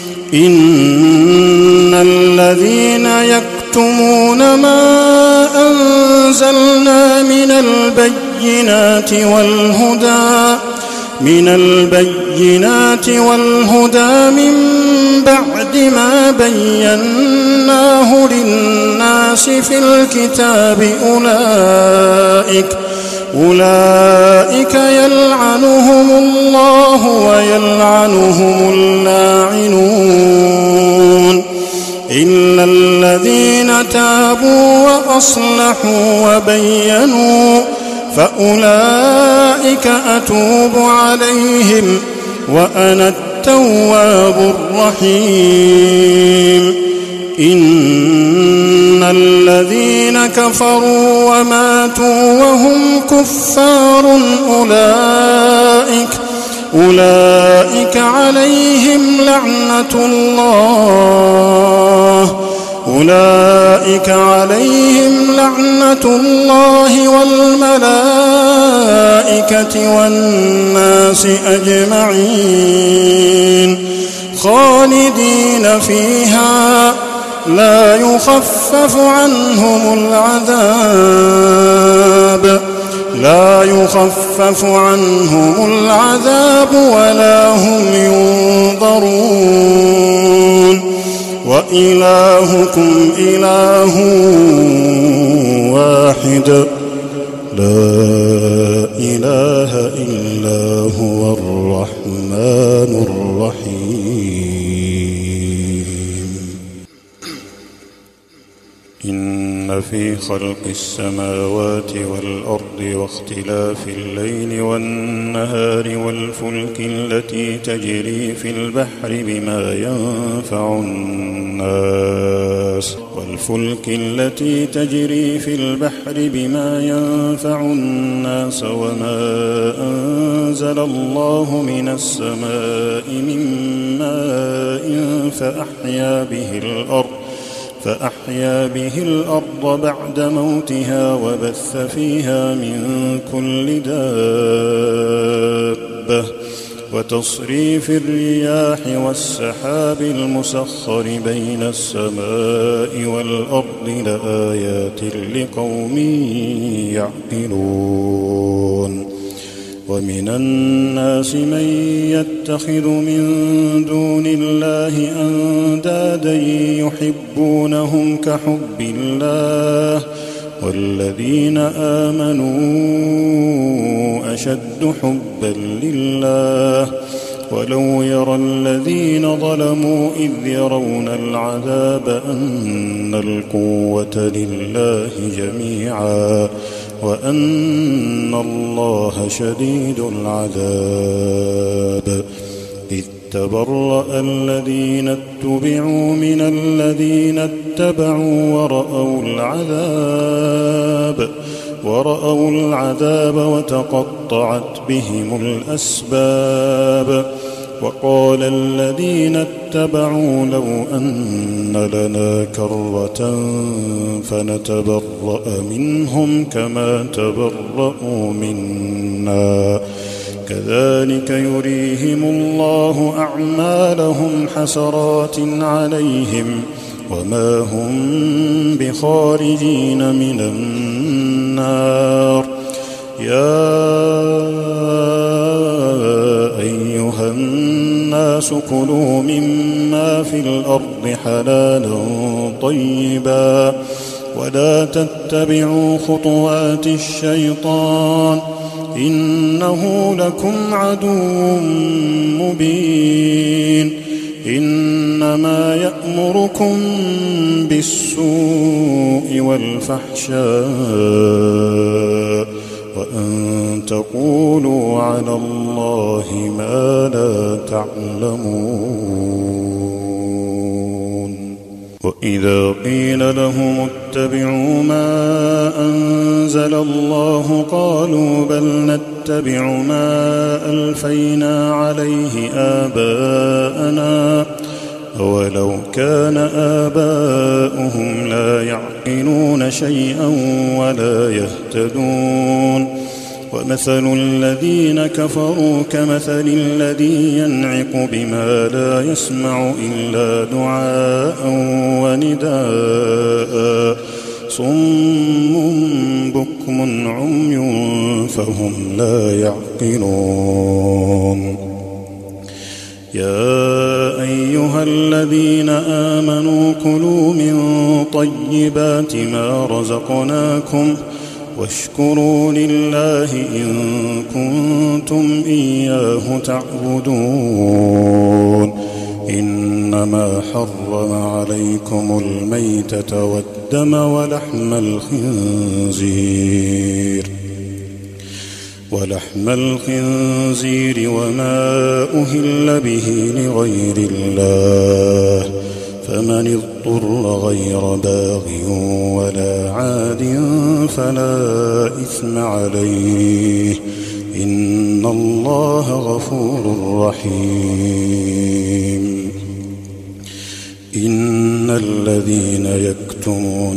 إن الذين يكتمون ما أنزلنا من البينات والهدى من البينات والهدى من بعد ما بيناه للناس في الكتاب أولئك أولئك يلعنهم الله ويلعنهم اللاعنون إلا الذين تابوا وأصلحوا وبينوا فأولئك أتوب عليهم وأنا التواب الرحيم إن الذين كفروا وماتوا وهم كفار أولئك أولئك عليهم لعنة الله أولئك عليهم لعنة الله والملائكة والناس أجمعين خالدين فيها لا يخفف عنهم العذاب لا يخفف عنهم العذاب ولا هم ينظرون وإلهكم إله واحد لا إله إلا هو الرحمن الرحيم إن في خلق السماوات والأرض واختلاف الليل والنهار والفلك التي تجري في البحر بما ينفع الناس والفلك التي تجري في البحر بما ينفع الناس وما أنزل الله من السماء من ماء فأحيا به الأرض فأحيا به الأرض بعد موتها وبث فيها من كل دابة وتصريف الرياح والسحاب المسخر بين السماء والأرض لآيات لقوم يعقلون ومن الناس من يتخذ من دون الله أندادا يحبونهم كحب الله والذين آمنوا أشد حبا لله ولو يرى الذين ظلموا إذ يرون العذاب أن القوة لله جميعا وأن الله شديد العذاب إذ تبرأ الذين اتبعوا من الذين اتبعوا ورأوا العذاب ورأوا العذاب وتقطعت بهم الأسباب وقال الذين اتبعوا لو أن لنا كرة فنتبرأ منهم كما تبرأوا منا كذلك يريهم الله أعمالهم حسرات عليهم وما هم بخارجين من النار يا أيها الناس كلوا مما في الأرض حلالا طيبا ولا تتبعوا خطوات الشيطان إنه لكم عدو مبين إنما يأمركم بالسوء والفحشاء وأن تقولوا على الله ما لا تعلمون وإذا قيل لهم اتبعوا ما أنزل الله قالوا بل نتبع ما ألفينا عليه آباءنا أولو كان آباؤهم لا يعقلون شيئا ولا يهتدون ومثل الذين كفروا كمثل الذي ينعق بما لا يسمع إلا دعاء ونداء صم بكم عمي فهم لا يعقلون يا أيها الذين آمنوا كلوا من طيبات ما رزقناكم واشكروا لله إن كنتم إياه تعبدون إنما حرم عليكم الميتة والدم ولحم الخنزير ولحم الخنزير وما أهل به لغير الله فمن اضطر غير باغ ولا عاد فلا إثم عليه إن الله غفور رحيم إن الذين يكتمون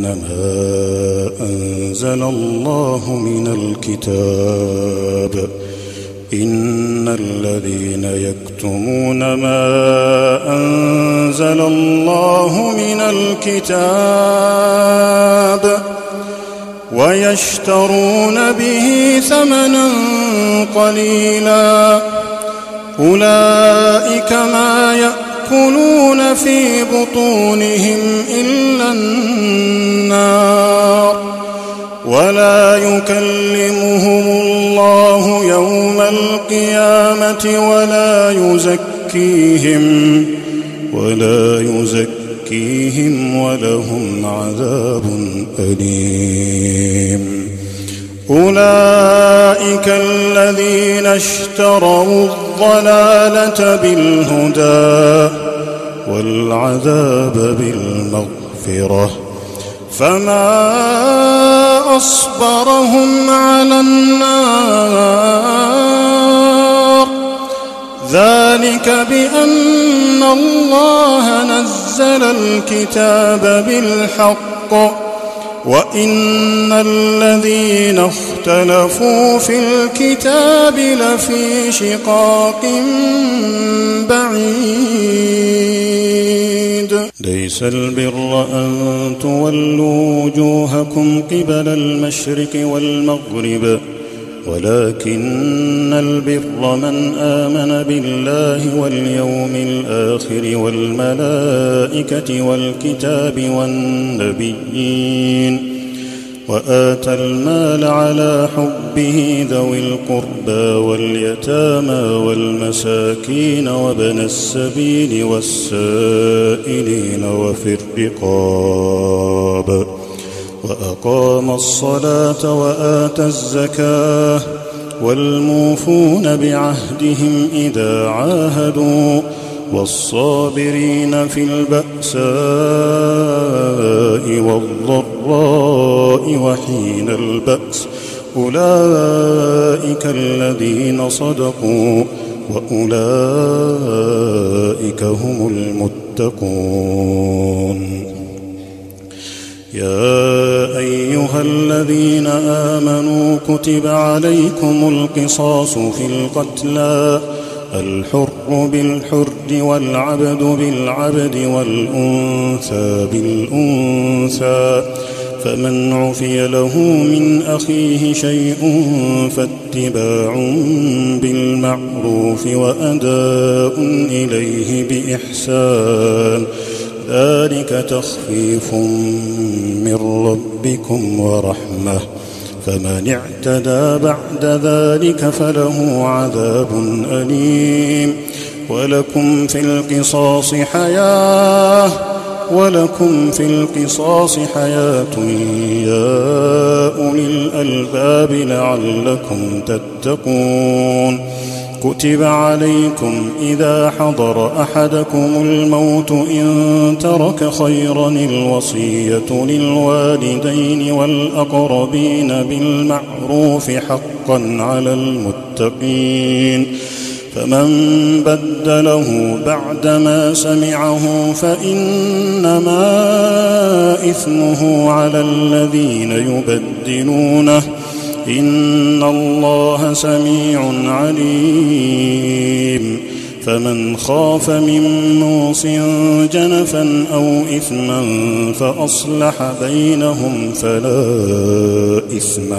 ما أنزل الله من الكتاب إن الذين يكتمون ما أنزل الله من الكتاب ويشترون به ثمنا قليلا أولئك ما يأكلون في بطونهم إلا النار ولا يكلمهم الله يوم القيامة ولا يزكيهم ولا يزكيهم ولهم عذاب أليم أولئك الذين اشتروا الضلالة بالهدى والعذاب بالمغفرة فما أصبرهم على النار ذلك بأن الله نزل الكتاب بالحق وإن الذين اختلفوا في الكتاب لفي شقاق بعيد ليس البر أن تولوا وجوهكم قبل المشرق والمغرب ولكن البر من آمن بالله واليوم الآخر والملائكة والكتاب والنبيين وآتى المال على حبه ذوي القربى واليتامى والمساكين وابن السبيل والسائلين وفي الرقاب وأقام الصلاة وآتى الزكاة والموفون بعهدهم إذا عاهدوا والصابرين في البأساء والضراء وحين البأس أولئك الذين صدقوا وأولئك هم المتقون يا أيها الذين آمنوا كتب عليكم القصاص في القتلى الحر بالحر والعبد بالعبد والأنثى بالأنثى فمن عفي له من أخيه شيء فاتباع بالمعروف وأداء إليه بإحسان ذلك تخفيف من ربكم ورحمة فمن اعتدى بعد ذلك فله عذاب أليم ولكم في القصاص حياة ولكم في القصاص حياة يا أولي الألباب لعلكم تتقون كتب عليكم إذا حضر أحدكم الموت إن ترك خيرا الوصية للوالدين والأقربين بالمعروف حقا على المتقين فمن بدله بعدما سمعه فإنما إثمه على الذين يبدلونه إن الله سميع عليم فمن خاف من موص جنفا أو إثما فأصلح بينهم فلا إثم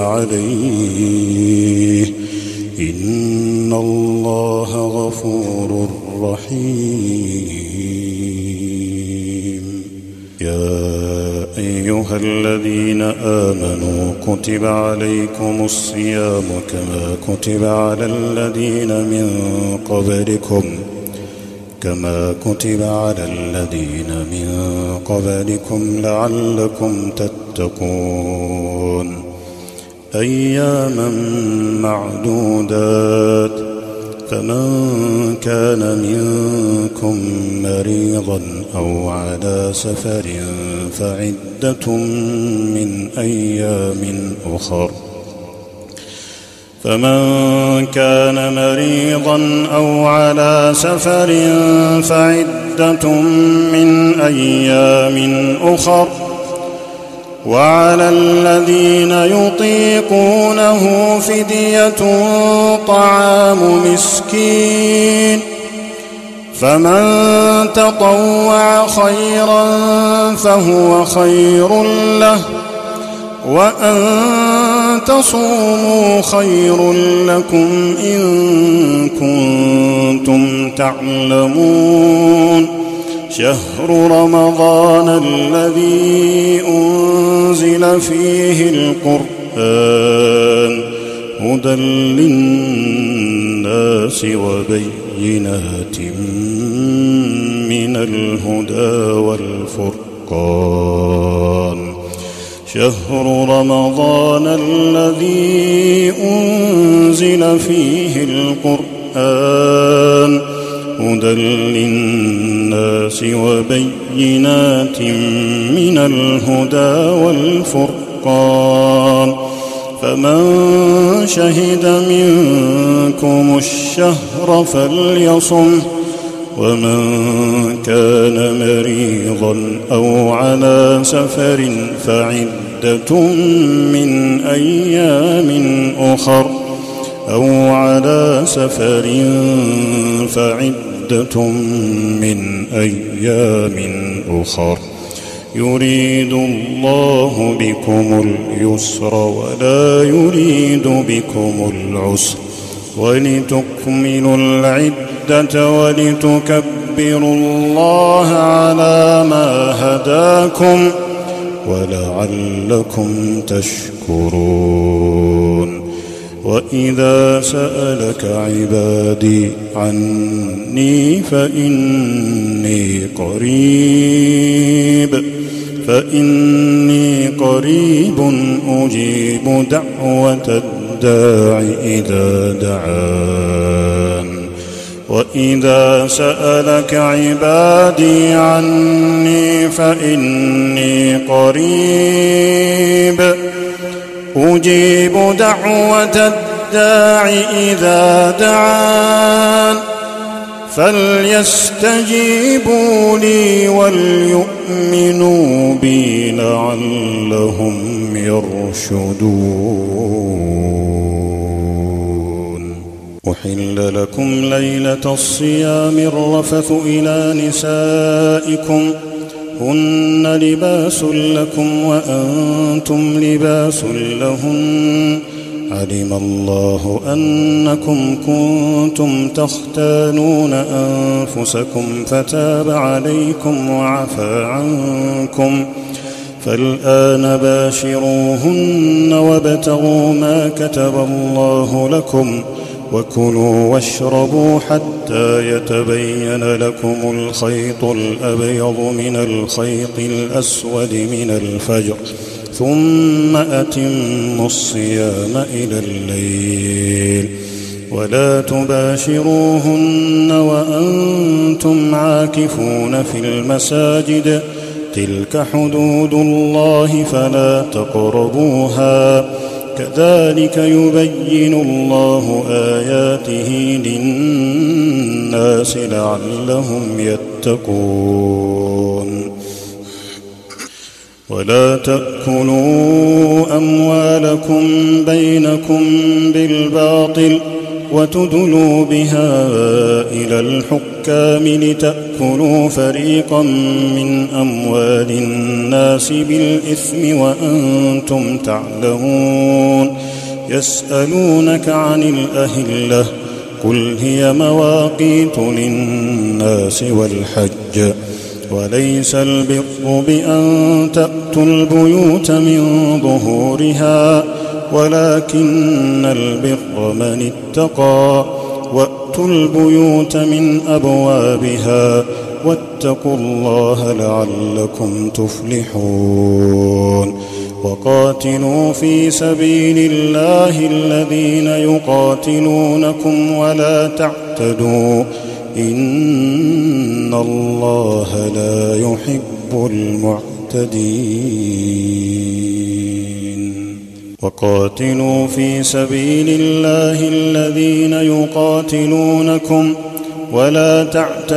عليه إن الله غفور رحيم يا أيها الذين آمنوا كتب عليكم الصيام كما كتب على الذين من قبلكم كما كتب على الذين من قبلكم لعلكم تتقون أياما معدودات فمن كان منكم مريضا أو على سفر فعدة من أيام أخر فمن كان مريضا أو على سفر فعدة من أيام أخر وعلى الذين يطيقونه فدية طعام مسكين فمن تطوع خيرا فهو خير له وأن تصوموا خير لكم إن كنتم تعلمون شهر رمضان الذي أنزل فيه القرآن هدى للناس وبينات من الهدى والفرقان شهر رمضان الذي أنزل فيه القرآن هدى للناس وبينات من الهدى والفرقان فمن شهد منكم الشهر فليصم ومن كان مريضا أو على سفر فعدة من أيام أخر أو على سفر فعدة من أيام أخر يريد الله بكم اليسر ولا يريد بكم العسر ولتكملوا العدة ولتكبروا الله على ما هداكم ولعلكم تشكرون وإذا سألك عبادي عني فإني قريب فإني قريب أجيب دعوة الداع إذا دعان وإذا سألك عبادي عني فإني قريب أجيب دعوة الداع إذا دعان فليستجيبوا لي وليؤمنوا بي لعلهم يرشدون أحل لكم ليلة الصيام الرفث إلى نسائكم هن لباس لكم وأنتم لباس لهن علم الله أنكم كنتم تختانون أنفسكم فتاب عليكم وعفى عنكم فالآن باشروهن وابتغوا ما كتب الله لكم وكلوا واشربوا حتى يتبين لكم الخيط الأبيض من الخيط الأسود من الفجر ثم أتموا الصيام إلى الليل ولا تباشروهن وأنتم عاكفون في المساجد تلك حدود الله فلا تقربوها كذلك يبين الله آياته للناس لعلهم يتقون ولا تأكلوا أموالكم بينكم بالباطل وتدلوا بها إلى الحكام لتأكلوا فريقا من أموال الناس بالإثم وأنتم تعلمون يسألونك عن الأهلة قل هي مواقيت للناس والحج وليس البر بأن تأتوا البيوت من ظهورها ولكن البر من اتقى وأتوا البيوت من أبوابها واتقوا الله لعلكم تفلحون وقاتلوا في سبيل الله الذين يقاتلونكم ولا تعتدوا إن الله لا يحب المعتدين وقاتلوا في سبيل الله الذين يقاتلونكم ولا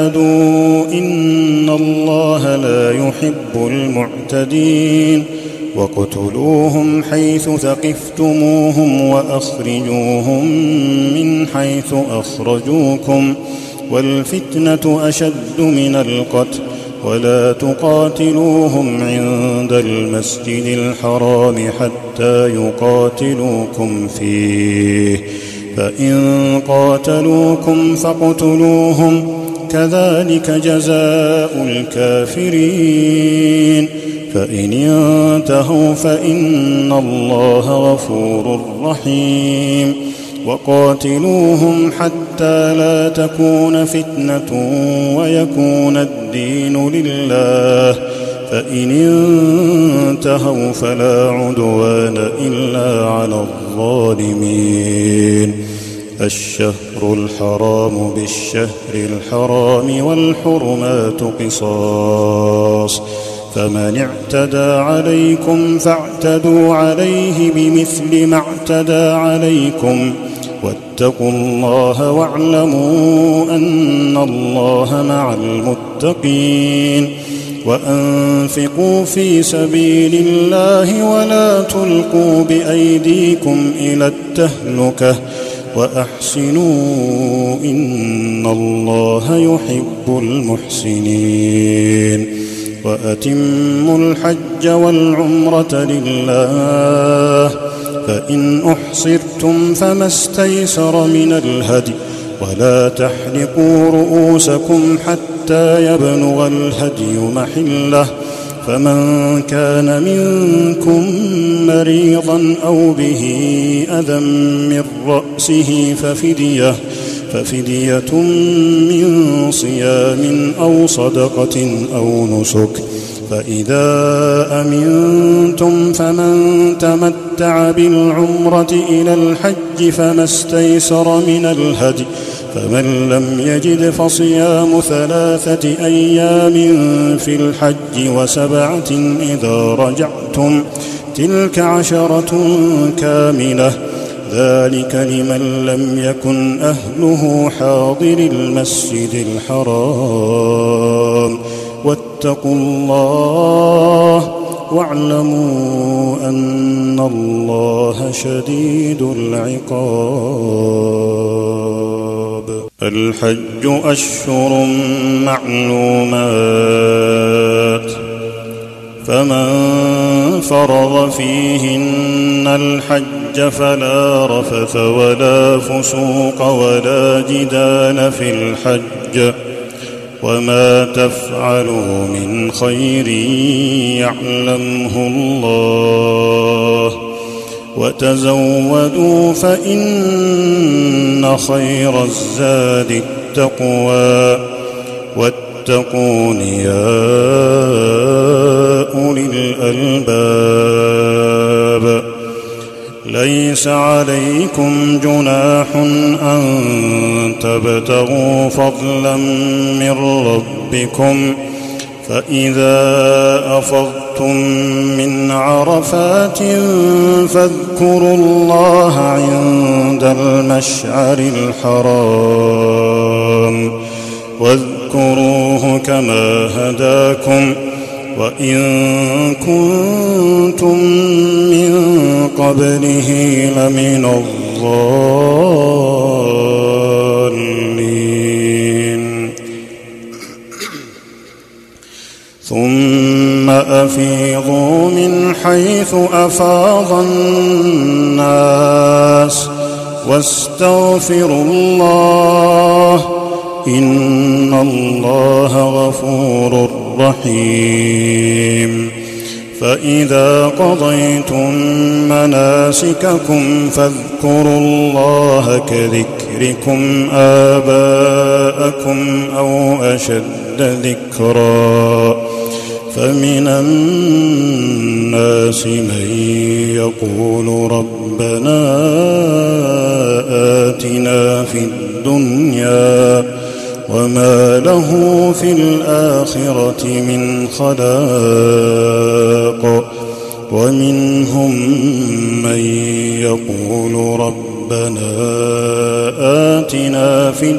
تعتدوا إن الله لا يحب المعتدين وَاقْتُلُوهُمْ حَيْثُ ثَقِفْتُمُوهُمْ وَأَخْرِجُوهُمْ مِنْ حَيْثُ أَخْرَجُوكُمْ وَالْفِتْنَةُ أَشَدُّ مِنَ الْقَتْلِ وَلَا تُقَاتِلُوهُمْ عِندَ الْمَسْجِدِ الْحَرَامِ حَتَّى يُقَاتِلُوكُمْ فِيهِ فَإِنْ قَاتَلُوكُمْ فَاقْتُلُوهُمْ كَذَلِكَ جَزَاءُ الْكَافِرِينَ فَإِنِ انتهوا فَإِنَّ اللَّهَ غَفُورٌ رَحِيمٌ وَقَاتِلُوهُمْ حَتَّى لَا تَكُونَ فِتْنَةٌ وَيَكُونَ الدِّينُ لِلَّهِ فَإِنِ انتهوا فَلَا عُدْوَانَ إِلَّا عَلَى الظَّالِمِينَ الشهر الحرام بالشهر الحرام والحرمات قصاص فمن اعتدى عليكم فاعتدوا عليه بمثل ما اعتدى عليكم واتقوا الله واعلموا أن الله مع المتقين وأنفقوا في سبيل الله ولا تلقوا بأيديكم إلى التهلكة وأحسنوا إن الله يحب المحسنين وأتموا الحج والعمرة لله فإن أحصرتم فما استيسر من الهدي ولا تحلقوا رؤوسكم حتى يبلغ الهدي محله فمن كان منكم مريضا أو به أذى من رأسه ففدية ففدية من صيام أو صدقة أو نسك فإذا أمنتم فمن تمتع بالعمرة إلى الحج فما استيسر من الهدي فمن لم يجد فصيام ثلاثة أيام في الحج وسبعة إذا رجعتم تلك عشرة كاملة ذلك لمن لم يكن أهله حاضر المسجد الحرام واتقوا الله واعلموا أن الله شديد العقاب الحج أشهر معلومات فمن فرض فيهن الحج فلا رفث ولا فسوق ولا جدال في الحج وما تفعلوا من خير يعلمه الله وتزودوا فإن خير الزاد التقوى واتقون يا أولي الألباب ليس عليكم جناح أن تبتغوا فضلا من ربكم فإذا أفضتم من عرفات فاذكروا الله عند المشعر الحرام واذكروه كما هداكم وإن كنتم من قبله لمن الضالين ثم أفيضوا من حيث أفاض الناس واستغفروا الله إن الله غفور رحيم فإذا قضيتم مناسككم فاذكروا الله كذكركم آباءكم أو أشد ذكرا فمن الناس من يقول ربنا آتنا في الدنيا وما له في الآخرة من خلاق ومنهم من يقول ربنا آتنا في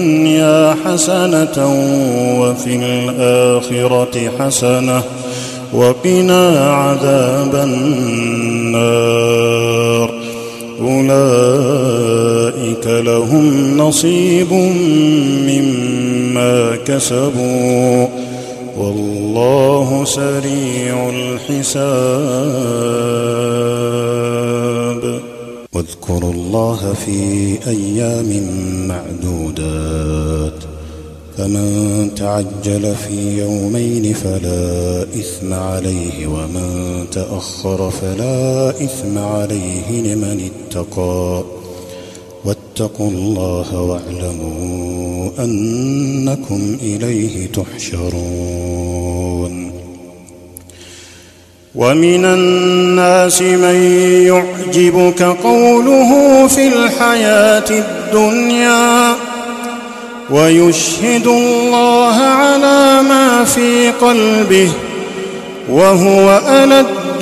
الدنيا حسنة وفي الآخرة حسنة وقنا عذاب النار أولئك لهم نصيب مما كسبوا والله سريع الحساب واذكروا الله في أيام معدودات فمن تعجل في يومين فلا إثم عليه ومن تأخر فلا إثم عليه لمن اتقى واتقوا الله واعلموا أنكم إليه تحشرون ومن الناس من يعجبك قوله في الحياة الدنيا ويشهد الله على ما في قلبه وهو ألد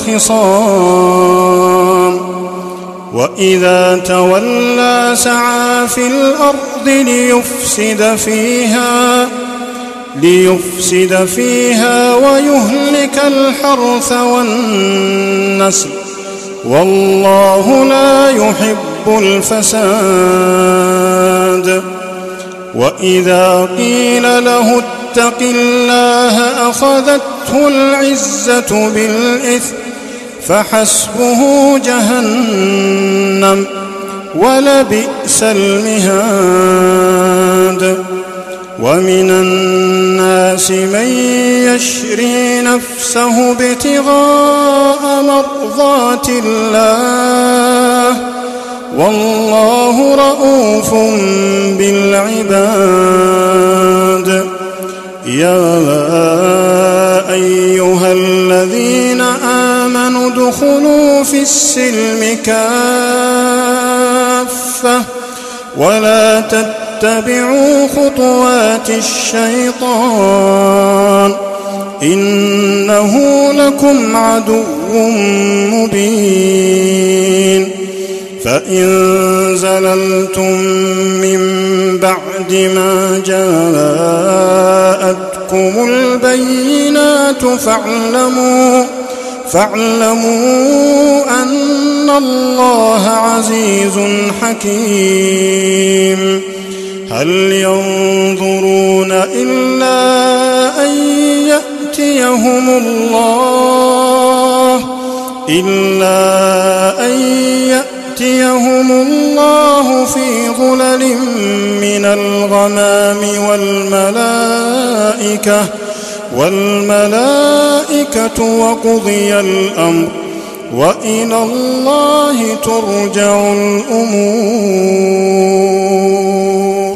الخصام وإذا تولى سعى في الأرض ليفسد فيها ليفسد فيها ويهلك الحرث والنسل والله لا يحب الفساد وإذا قيل له اتق الله أخذته العزة بالإثم فحسبه جهنم ولبئس المهاد ومن الناس من يشري نفسه ابتغاء مرضات الله والله رءوف بالعباد يا أيها الذين آمنوا ادخلوا في السلم كافة ولا تتبعوا خطوات الشيطان إنه لكم عدو مبين فإن زللتم من بعد ما جاءتكم البينات فاعلموا فاعلموا أن الله عزيز حكيم هل ينظرون إلا أن يأتيهم الله إلا أن يأتيهم الله في ظلل من الغمام والملائكة والملائكة وقضي الأمر وإلى الله ترجع الأمور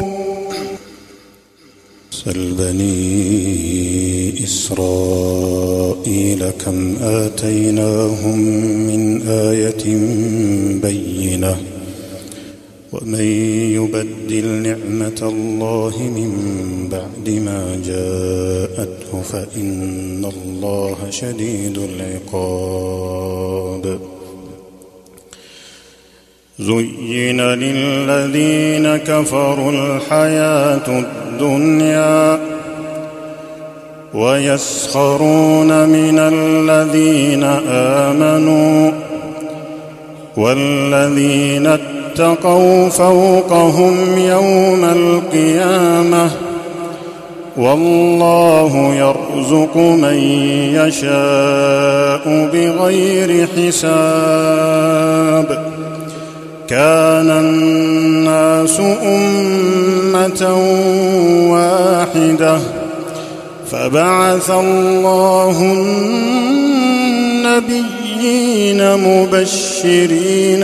سل بني إسرائيل كم آتيناهم من آية بينة ومن يبدل نعمة الله من بعد ما جاءته فإن الله شديد العقاب زين للذين كفروا الحياة الدنيا ويسخرون من الذين آمنوا والذين اتقوا فوقهم يوم القيامة والله يرزق من يشاء بغير حساب كان الناس أمة واحدة فبعث الله النبيين مبشرين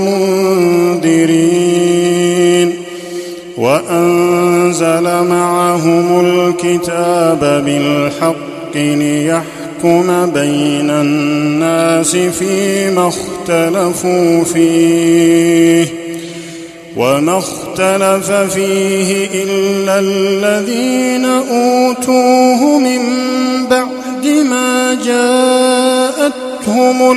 ومنذرين وأنزل معهم الكتاب بالحق ليحكم بين الناس فيما اختلفوا فيه وما اختلف فيه إلا الذين أوتوه من بعد ما جاءتهم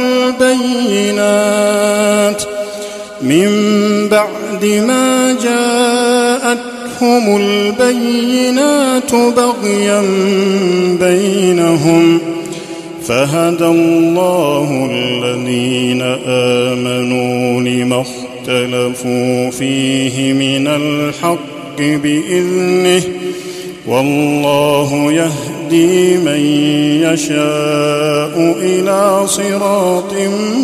البينات من بعد ما جاءتهم البينات بغيا بينهم فهدى الله الذين آمنوا لما اختلفوا فيه من الحق بإذنه والله يهدي من يشاء إلى صراط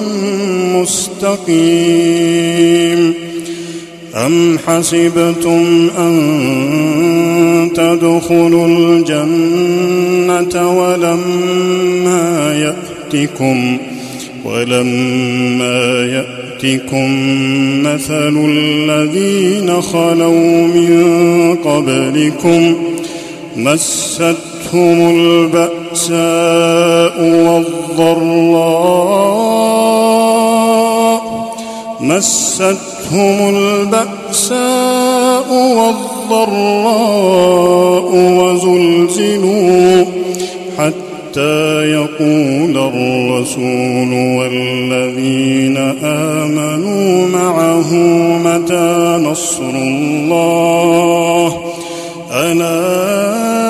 مستقيم. أم حسبتم أن تدخلوا الجنة ولما يأتكم ولما يأتكم مثل الذين خلوا من قبلكم مستهم البأساء والضراء مستهم البأساء والضراء وزلزلوا حتى يقول الرسول والذين آمنوا معه متى نصر الله ألا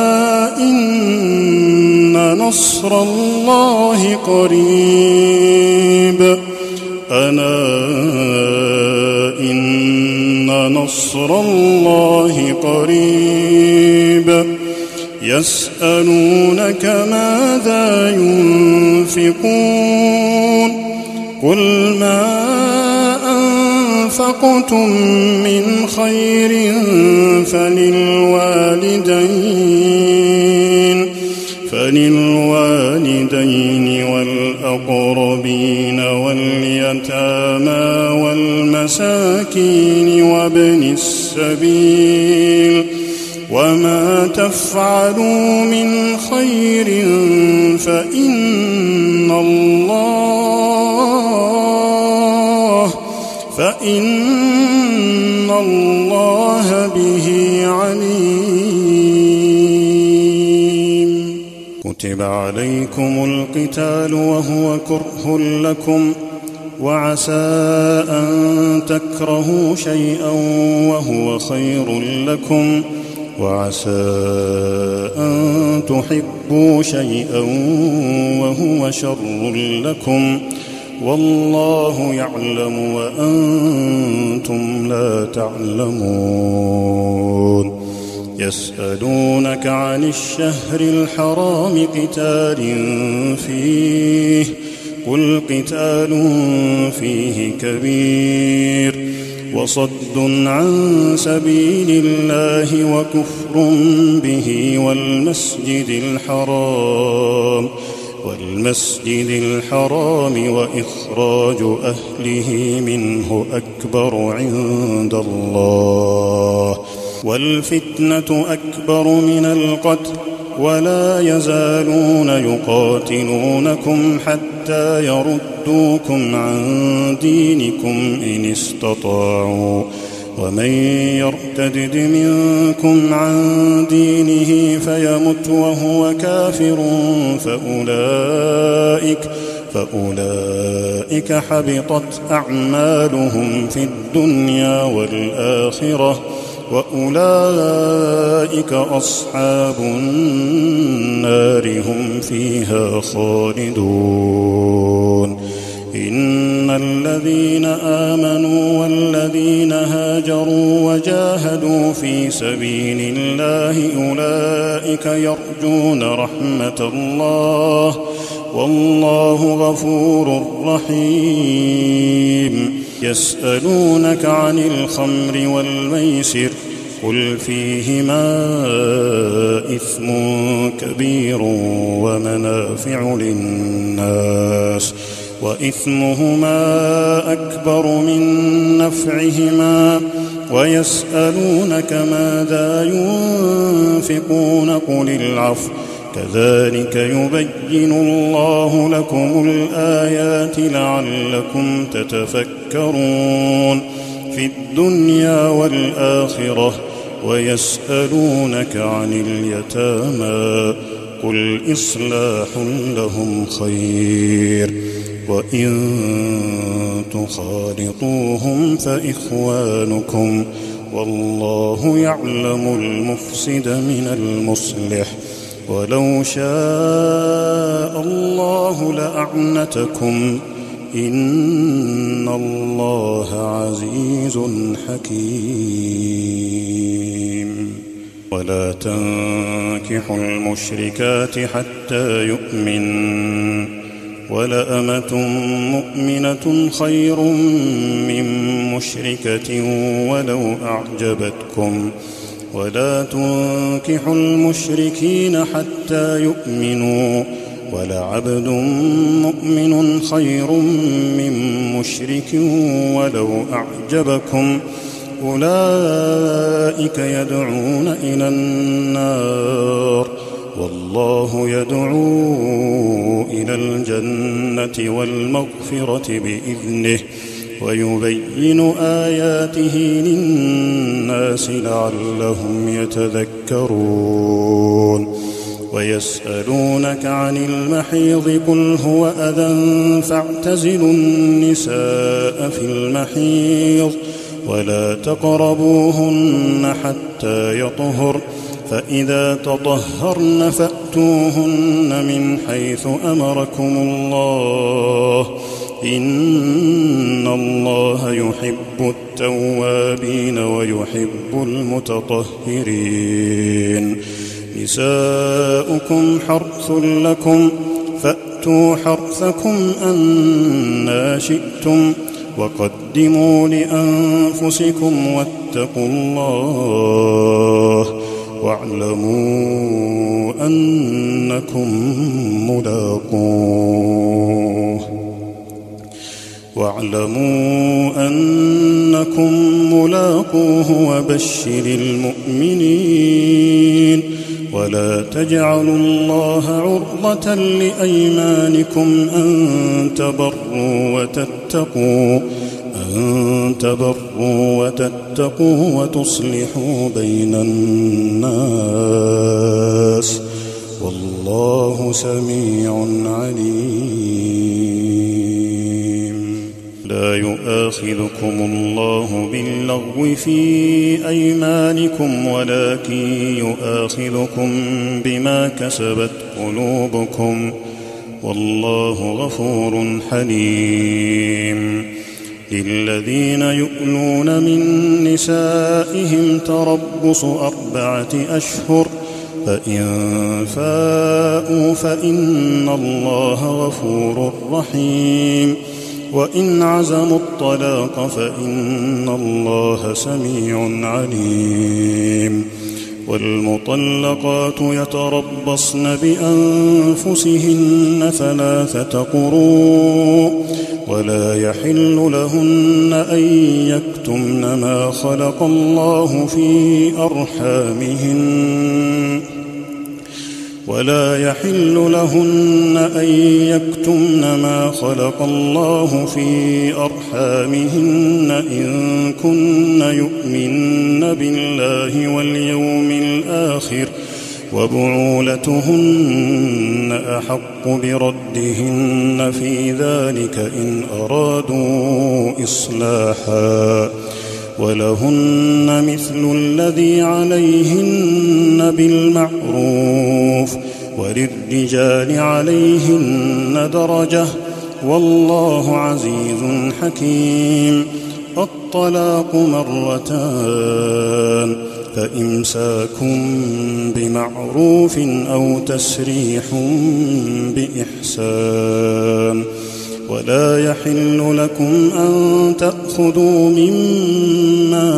إن نصر الله قريب ألا إن نصر الله قريب. يسألونك ماذا ينفقون قل ما أنفقتم من خير فللوالدين فللوالدين والأقربين واليتامى والمساكين وابن السبيل وما تفعلوا من خير فإن الله فإن الله به عليم. كتب عليكم القتال وهو كره لكم وعسى أن تكرهوا شيئا وهو خير لكم وعسى أن تحبوا شيئا وهو شر لكم والله يعلم وأنتم لا تعلمون. يسألونك عن الشهر الحرام قتال فيه قل قتال فيه كبير وصد عن سبيل الله وكفر به والمسجد الحرام والمسجد الحرام وإخراج أهله منه أكبر عند الله والفتنة أكبر من القتل ولا يزالون يقاتلونكم حتى يردوكم عن دينكم إن استطاعوا ومن يرتد منكم عن دينه فيمت وهو كافر فأولئك فأولئك حبطت أعمالهم في الدنيا والآخرة وأولئك أصحاب النار هم فيها خالدون. إن الذين آمنوا والذين هاجروا وجاهدوا في سبيل الله أولئك يرجون رحمة الله والله غفور رحيم. يسألونك عن الخمر والميسر قل فيهما إثم كبير ومنافع للناس وإثمهما أكبر من نفعهما ويسألونك ماذا ينفقون قل العفو كذلك يبين الله لكم الآيات لعلكم تتفكرون في الدنيا والآخرة. ويسألونك عن اليتامى قل إصلاح لهم خير وإن تخالطوهم فإخوانكم والله يعلم المفسد من المصلح ولو شاء الله لأعنتكم إن الله عزيز حكيم ولا تنكحوا المشركات حتى يؤمنوا ولأمة مؤمنة خير من مشركة ولو أعجبتكم ولا تنكحوا المشركين حتى يؤمنوا ولعبد مؤمن خير من مشرك ولو أعجبكم أولئك يدعون إلى النار والله يدعو إلى الجنة والمغفرة بإذنه ويبين آياته للناس لعلهم يتذكرون ويسألونك عن المحيض قل هو أذى فاعتزلوا النساء في المحيض ولا تقربوهن حتى يطهر فإذا تطهرن فأتوهن من حيث أمركم الله إن الله يحب التوابين ويحب المتطهرين نساؤكم حرث لكم فأتوا حرثكم أنى شئتم وقدموا لأنفسكم واتقوا الله واعلموا أنكم ملاقوه واعلموا أنكم ملاقوه وبشر المؤمنين ولا تجعلوا الله عرضة لأيمانكم أن تبروا وتتقوا أن تبروا وتتقوا وتصلحوا بين الناس والله سميع عليم لا يؤاخذكم الله باللغو في أيمانكم ولكن يؤاخذكم بما كسبت قلوبكم والله غفور حليم للذين يؤلون من نسائهم تربص أربعة أشهر فإن فاءوا فإن الله غفور رحيم وإن عزموا الطلاق فإن الله سميع عليم والمطلقات يتربصن بأنفسهن ثلاثة قروء ولا يحل لهن أن يكتمن ما خلق الله في أرحامهن ولا يحل لهن أن يكتمن ما خلق الله في أرحامهن إن كن يؤمن بالله واليوم الآخر وبعولتهن أحق بردهن في ذلك إن أرادوا إصلاحا ولهن مثل الذي عليهن بالمعروف وللرجال عليهن درجة والله عزيز حكيم الطلاق مرتان فإمساكم بمعروف أو تسريح بإحسان ولا يحل لكم أن تأخذوا مما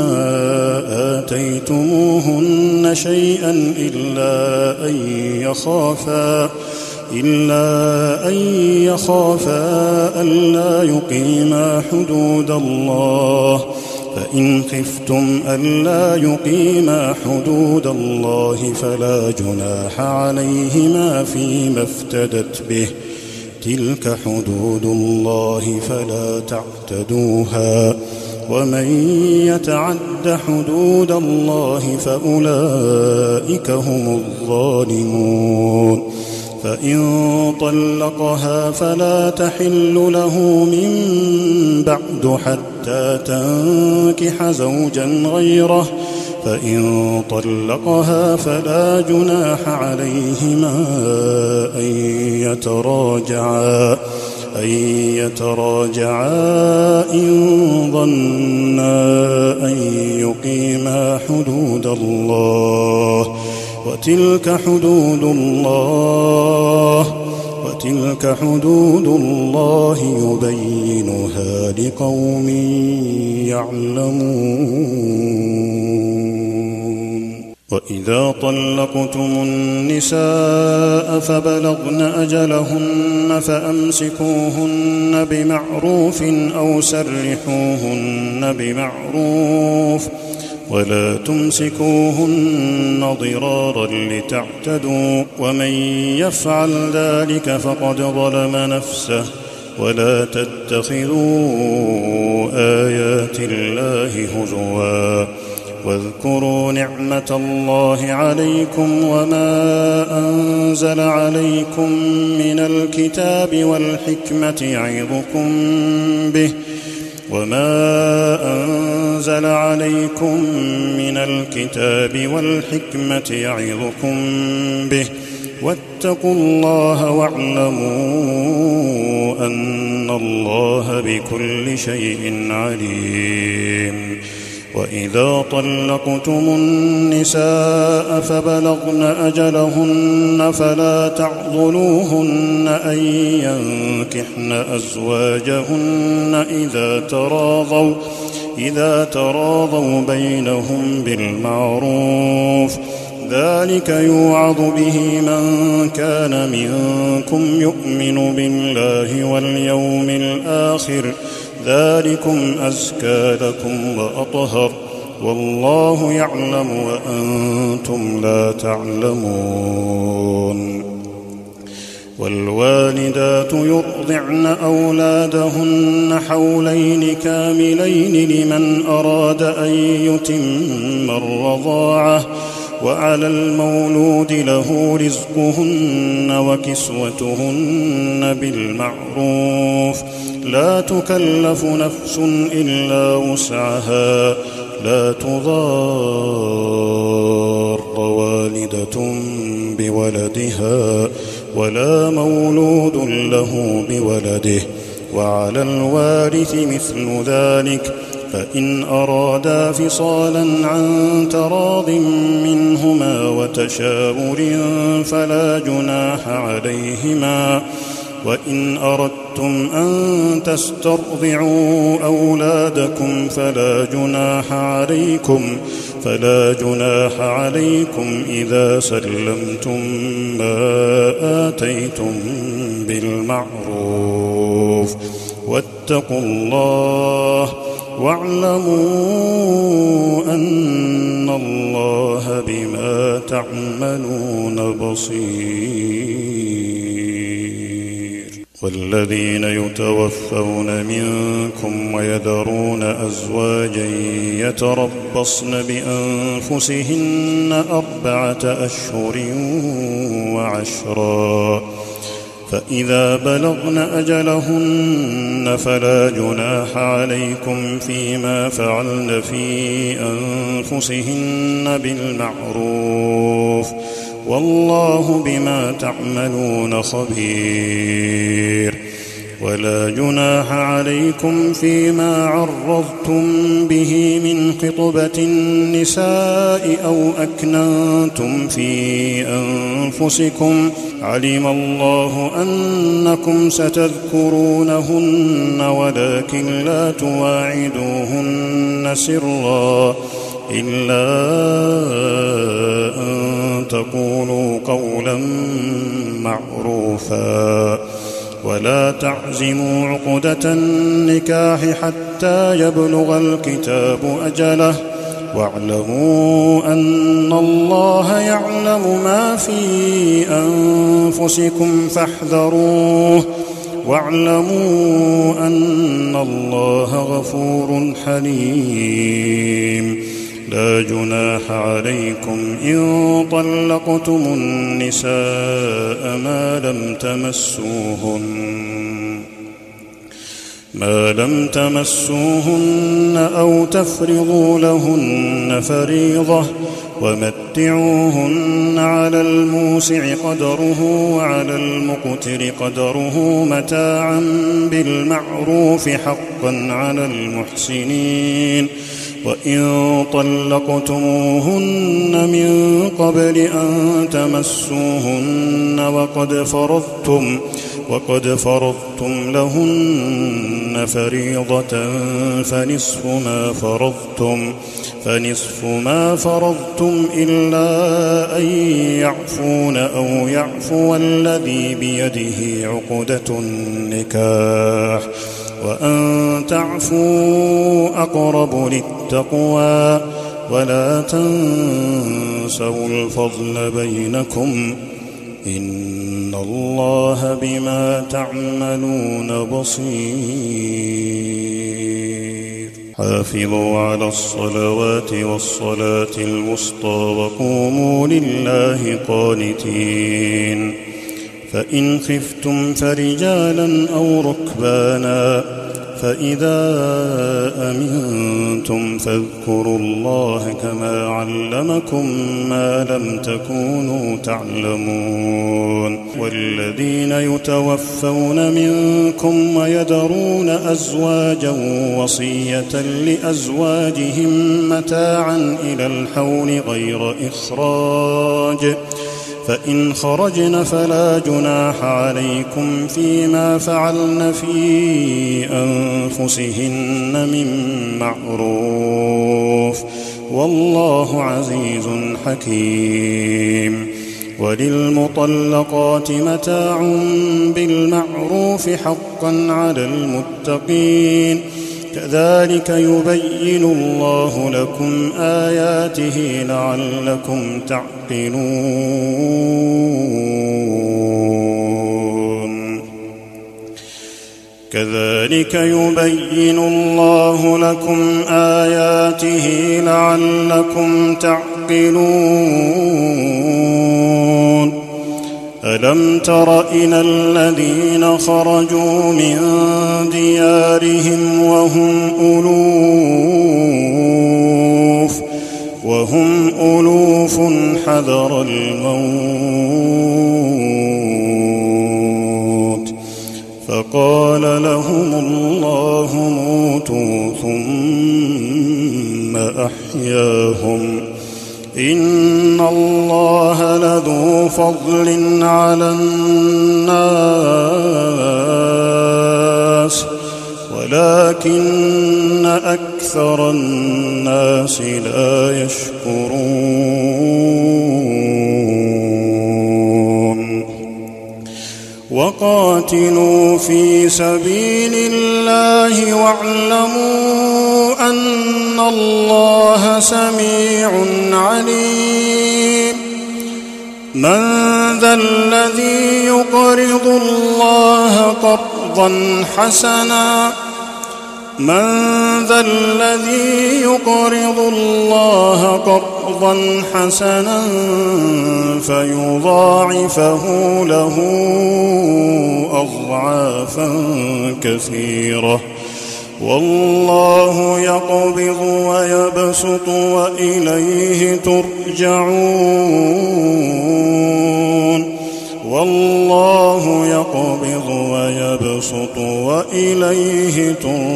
آتيتموهن شيئا إلا أن يخافا إلا أن يخافا ألا يقيما حدود الله فإن خفتم ألا يقيما حدود الله فلا جناح عليهما فيما افتدت به تلك حدود الله فلا تعتدوها ومن يتعد حدود الله فأولئك هم الظالمون فإن طلقها فلا تحل له من بعد حتى تنكح زوجا غيره فإن طلقها فلا جناح عليهما أن يتراجعا أن يتراجعا إن ظنا أن يقيما حدود الله وتلك حدود الله وتلك حدود الله يبينها لقوم يعلمون. وإذا طلقتم النساء فبلغن أجلهن فأمسكوهن بمعروف أو سرحوهن بمعروف ولا تمسكوهن ضرارا لتعتدوا ومن يفعل ذلك فقد ظلم نفسه ولا تتخذوا آيات الله هزوا واذكروا نعمة الله عليكم وما أنزل عليكم من الكتاب والحكمة يعظكم به وما أنزل عليكم من الكتاب والحكمة يعظكم به واتقوا الله واعلموا أن الله بكل شيء عليم. وإذا طلقتم النساء فبلغن أجلهن فلا تعضلوهن أن ينكحن أزواجهن إذا تراضوا إذا تراضوا بينهم بالمعروف ذلك يوعظ به من كان منكم يؤمن بالله واليوم الآخر ذلكم أزكى لكم وأطهر والله يعلم وأنتم لا تعلمون. والوالدات يرضعن أولادهن حولين كاملين لمن أراد أن يتم الرضاعة وعلى المولود له رزقهن وكسوتهن بالمعروف لا تكلف نفس إلا وسعها لا تضار والدة بولدها ولا مولود له بولده وعلى الوارث مثل ذلك فإن أرادا فصالا عن تراض منهما وتشاور فلا جناح عليهما. وإن أردتم أن تسترضعوا أولادكم فلا جناح عليكم فلا جناح عليكم إذا سلمتم ما آتيتم بالمعروف واتقوا الله واعلموا أن الله بما تعملون بصير. والذين يتوفون منكم ويذرون أزواجا يتربصن بأنفسهن أربعة أشهر وعشرا فإذا بلغن أجلهن فلا جناح عليكم فيما فعلن في أنفسهن بالمعروف والله بما تعملون خبير. ولا جناح عليكم فيما عرضتم به من خطبة النساء أو أكننتم في أنفسكم علم الله أنكم ستذكرونهن ولكن لا تواعدوهن سرا إلا أن تقولوا قولا معروفا ولا تعزموا عقدة النكاح حتى يبلغ الكتاب أجله واعلموا أن الله يعلم ما في أنفسكم فاحذروه واعلموا أن الله غفور حليم. لا جناح عليكم إن طلقتم النساء ما لم تمسوهن ما لم تمسوهن أو تفرضوا لهن فريضة ومتعوهن على الموسع قدره وعلى المقتر قدره متاعا بالمعروف حقا على المحسنين. وإن طلقتموهن من قبل أن تمسوهن وقد فرضتم وقد فرضتم لهن فريضة فنصف ما فرضتم فنصف ما فرضتم إلا أن يعفون أو يعفو الذي بيده عقدة النكاح وأن تعفوا أقرب للتقوى ولا تنسوا الفضل بينكم إن الله بما تعملون بصير. حافظوا على الصلوات والصلاة الوسطى وقوموا لله قانتين. فإن خفتم فرجالا أو ركبانا فإذا أمنتم فاذكروا الله كما علمكم ما لم تكونوا تعلمون. والذين يتوفون منكم ويذرون أزواجا وصية لأزواجهم متاعا إلى الحول غير إخراج فإن خرجن فلا جناح عليكم فيما فعلن في أنفسهن من معروف والله عزيز حكيم. وللمطلقات متاع بالمعروف حقا على المتقين كذلك يبين الله لكم آياته لعلكم تعقلون. كذلك يبين الله لكم آياته لعلكم تعقلون. ألم تر إلى الذين خرجوا من ديارهم وهم ألوف وهم ألوف حذر الموت فقال لهم الله موتوا ثم أحياهم إن الله لذو فضل على الناس ولكن أكثر الناس لا يشكرون. وقاتلوا في سبيل الله واعلموا أن الله سميع عليم. من ذا الذي يقرض الله قرضا حسنا من ذا الذي يقرض الله قرضا حسنا فيضاعفه له أضعافا كثيرة والله يقبض ويبسط وإليه ترجعون. والله يقبض ويبسط وإليه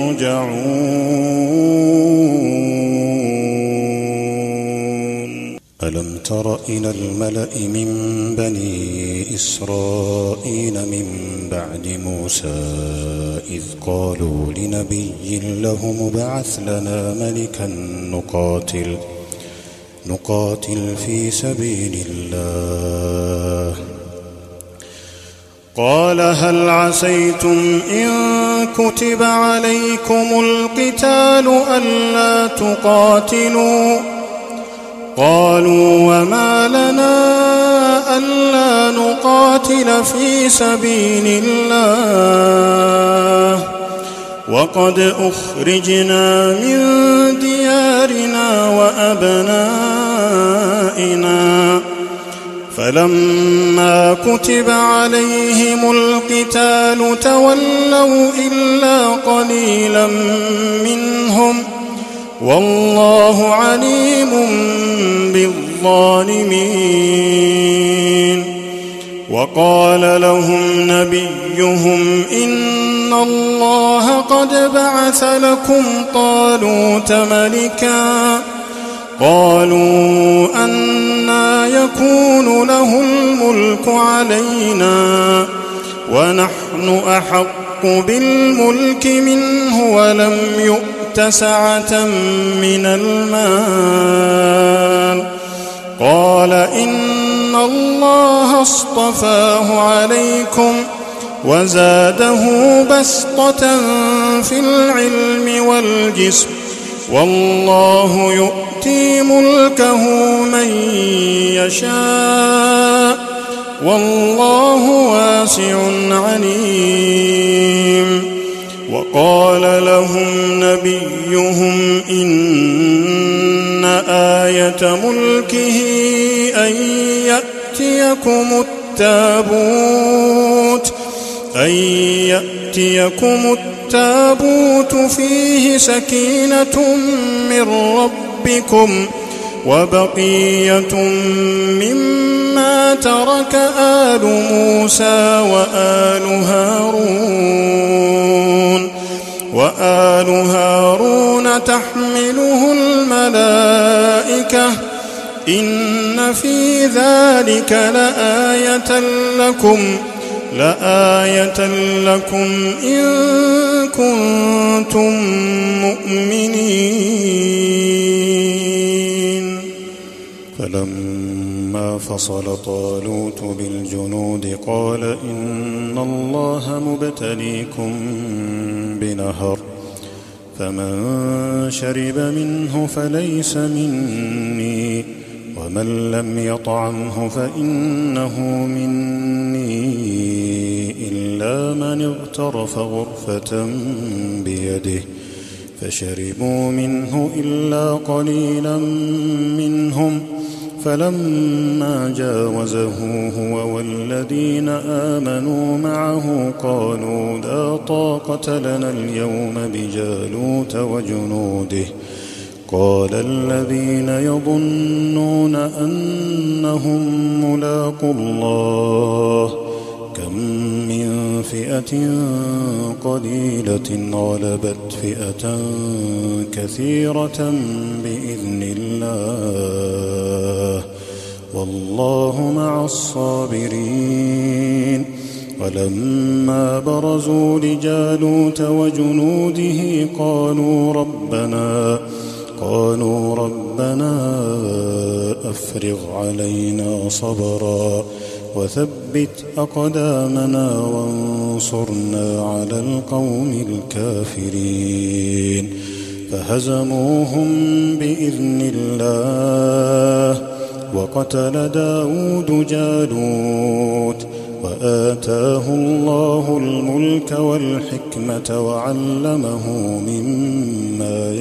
ترجعون. ألم تر إلى الملأ من بني إسرائيل من بعد موسى إذ قالوا لنبي له ابعث لنا ملكا نقاتل نقاتل في سبيل الله قال هل عسيتم إن كتب عليكم القتال ألا تقاتلوا قالوا وما لنا ألا نقاتل في سبيل الله وقد أخرجنا من ديارنا وأبنائنا فلما كتب عليهم القتال تولوا إلا قليلا منهم والله عليم بالظالمين. وقال لهم نبيهم إن الله قد بعث لكم طالوت ملكا قالوا أنى يكون له الملك علينا ونحن أحق بالملك منه ولم يؤت سعة من المال قال إن الله اصطفاه عليكم وزاده بسطة في العلم والجسم والله يؤتي ملكه من يشاء والله واسع عليم. وقال لهم نبيهم إن آية ملكه أن يأتيكم التابوت أن يأتيكم التابوت فيه سكينة من ربكم وبقية مما ترك آل موسى وآل هارون وآل هارون تحمله الملائكة إن في ذلك لآية لكم لآية لكم إن كنتم مؤمنين. فلما فصل طالوت بالجنود قال إن الله مبتليكم بنهر فمن شرب منه فليس مني ومن لم يطعمه فإنه مني إلا من اغترف غرفة بيده فشربوا منه إلا قليلا منهم فلما جاوزه هو والذين آمنوا معه قالوا لا طاقة لنا اليوم بجالوت وجنوده قال الذين يظنون أنهم ملاقو الله كم من فئة قليلة غلبت فئة كثيرة بإذن الله والله مع الصابرين. ولما برزوا لجالوت وجنوده قالوا ربنا قالوا ربنا أفرغ علينا صبرا وثبت أقدامنا وانصرنا على القوم الكافرين فهزموهم بإذن الله وقتل داود جالوت وآتاه الله الملك والحكمة وعلمه مما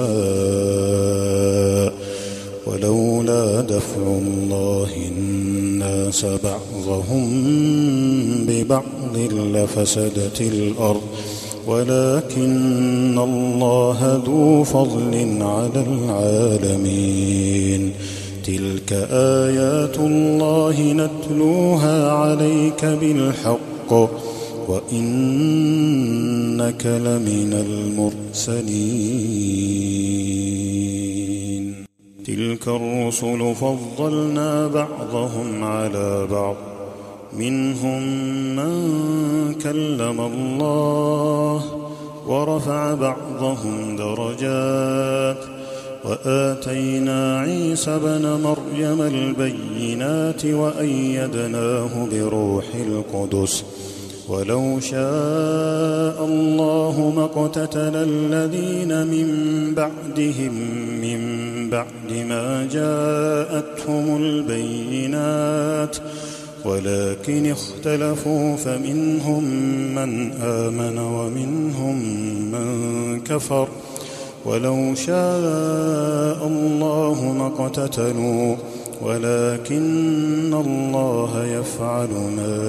يشاء ولولا دفع الله الناس بعضهم ببعض لفسدت الأرض ولكن الله ذو فضل على العالمين. تلك آيات الله نتلوها عليك بالحق وإنك لمن المرسلين. تلك الرسل فضلنا بعضهم على بعض منهم من كلم الله ورفع بعضهم درجات وآتينا عيسى ابن مريم البينات وأيدناه بروح القدس ولو شاء الله ما اقتتل الذين من بعدهم من بعد ما جاءتهم البينات ولكن اختلفوا فمنهم من آمن ومنهم من كفر ولو شاء الله ما اقتتلوا ولكن الله يفعل ما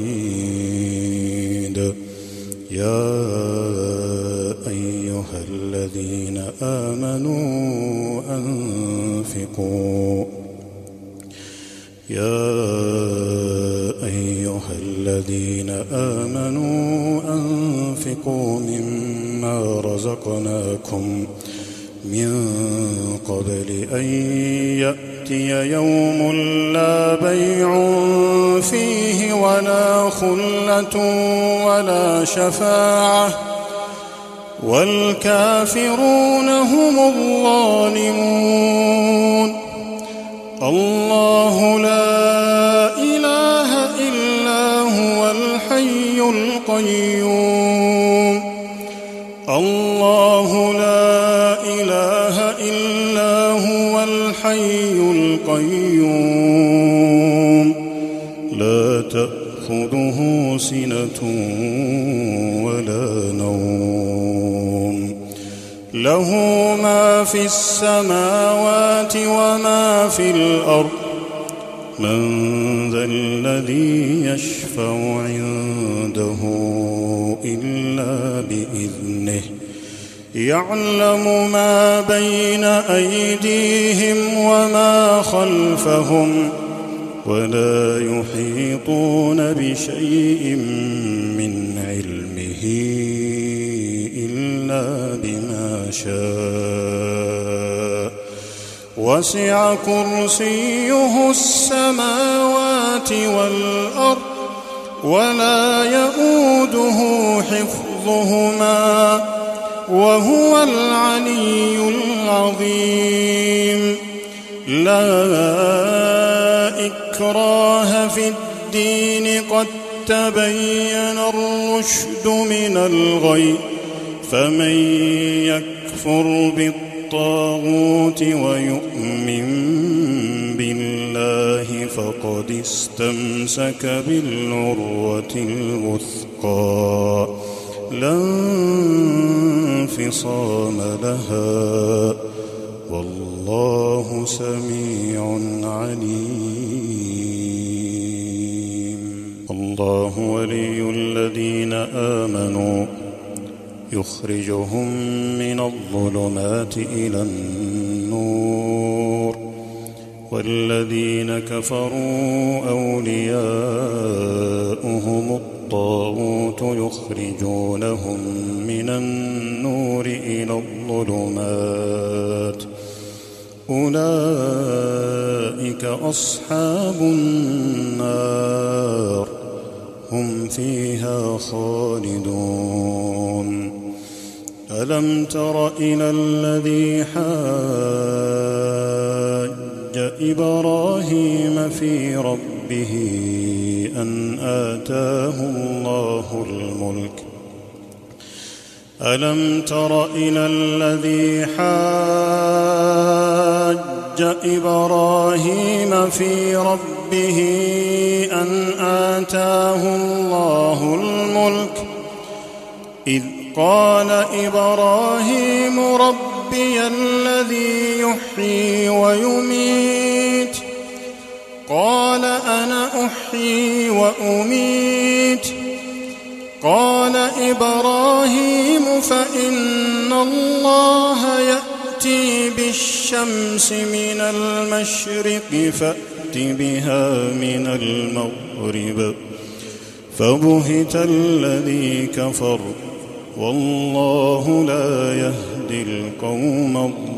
يريد. يا أيها الذين آمنوا أنفقوا يا أيها الذين آمنوا أنفقوا مما رزقناكم من قبل أن يأتي يوم لا بيع فيه ولا خلة ولا شفاعة والكافرون هم الظالمون. الله لا إله إلا هو الحي القيوم الله لا إله إلا هو الحي القيوم لا تأخذه سنة ولا نوم له ما في السماوات وما في الأرض من ذا الذي يشفع عنده إلا بإذنه يعلم ما بين أيديهم وما خلفهم ولا يحيطون بشيء من علمه إلا بما شاء وسع كرسيه السماوات والأرض ولا يئوده حفظهما وهو العلي العظيم. لا إكراه في الدين قد تبين الرشد من الغي فمن يكفر بالطاغوت ويؤمن بالله فقد استمسك بالعروة الوثقى لا انفصام لها والله سميع عليم. الله ولي الذين آمنوا يخرجهم من الظلمات إلى النور والذين كفروا أولياؤهم الطاغوت يخرجونهم من النور إلى الظلمات أولئك أصحاب النار هم فيها خالدون. ألم تر إلى الذي حاج إبراهيم في ربه أن آتاه الله الملك ألم تر إلى الذي حاج إبراهيم في ربه أن آتاه الله الملك إذ قال إبراهيم ربي الذي يحيي ويميت قال أنا أحيي وأميت قال إبراهيم فإن الله يأتي بالشمس من المشرق فأت بها من المغرب فبهت الذي كفر والله لا يهدي القوم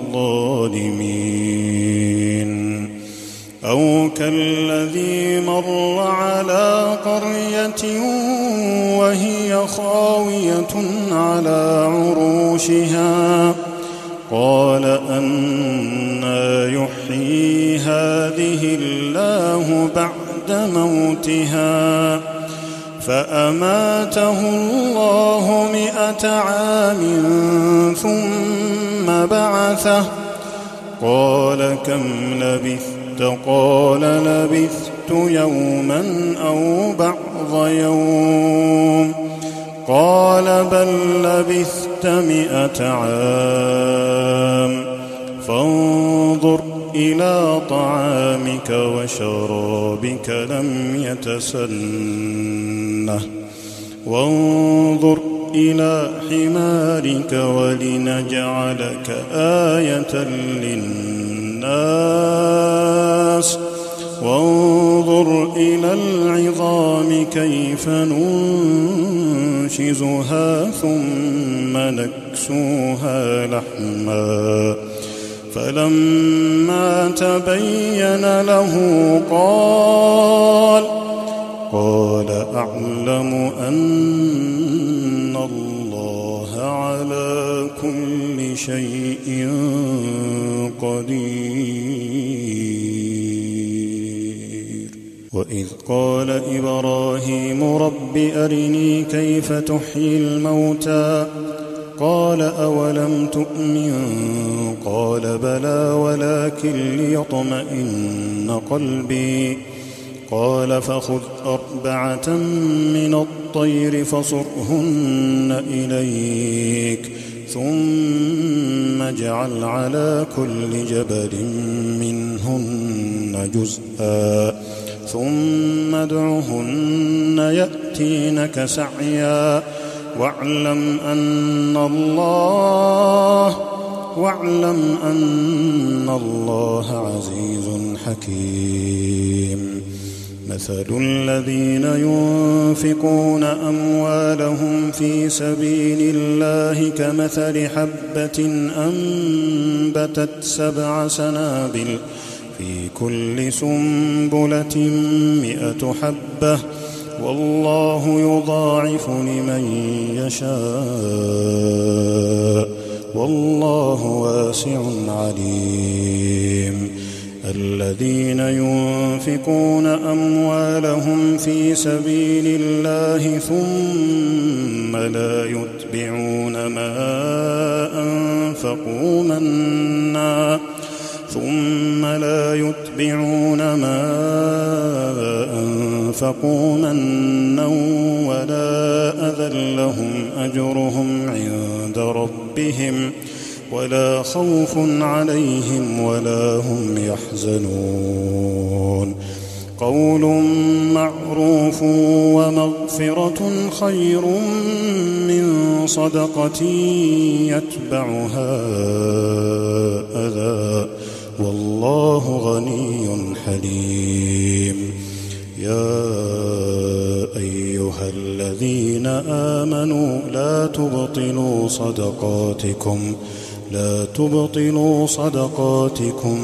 الظالمين. أو كالذي مر على قرية وهي خاوية على عروشها قال أنى يحيي هذه الله بعد موتها فأماته الله مئة عام ثم بعثه قال كم لبثت قال لبثت يوما أو بعض يوم قال بل لبثت مئة عام فانظر إلى طعامك وشرابك لم يتسنه وانظر إلى حمارك ولنجعلك آية للناس وانظر إلى العظام كيف ننشزها ثم نكسوها لحما فلما تبين له قال قال أعلم أن الله على كل شيء قدير. وإذ قال إبراهيم رب أرني كيف تحيي الموتى قال أولم تؤمن قال بلى ولكن ليطمئن قلبي قال فخذ أربعة من الطير فصرهن إليك ثم اجعل على كل جبل منهن جزءا ثم ادعهن يأتينك سعيا واعلم أن الله واعلم أن الله عزيز حكيم. مثل الذين ينفقون أموالهم في سبيل الله كمثل حبة أنبتت سبع سنابل في كل سنبلة مئة حبة والله يضاعف لمن يشاء والله واسع عليم. الذين ينفقون أموالهم في سبيل الله ثم لا يتبعون ما أنفقوا منا ثم لا يتبعون ما أنفقوا منا ولا أذى لهم أجرهم عند ربهم ولا خوف عليهم ولا هم يحزنون. قول معروف ومغفرة خير من صدقة يتبعها أذى والله غني حليم. يا أيها الذين آمنوا لا تبطلوا صدقاتكم لا تبطلوا صدقاتكم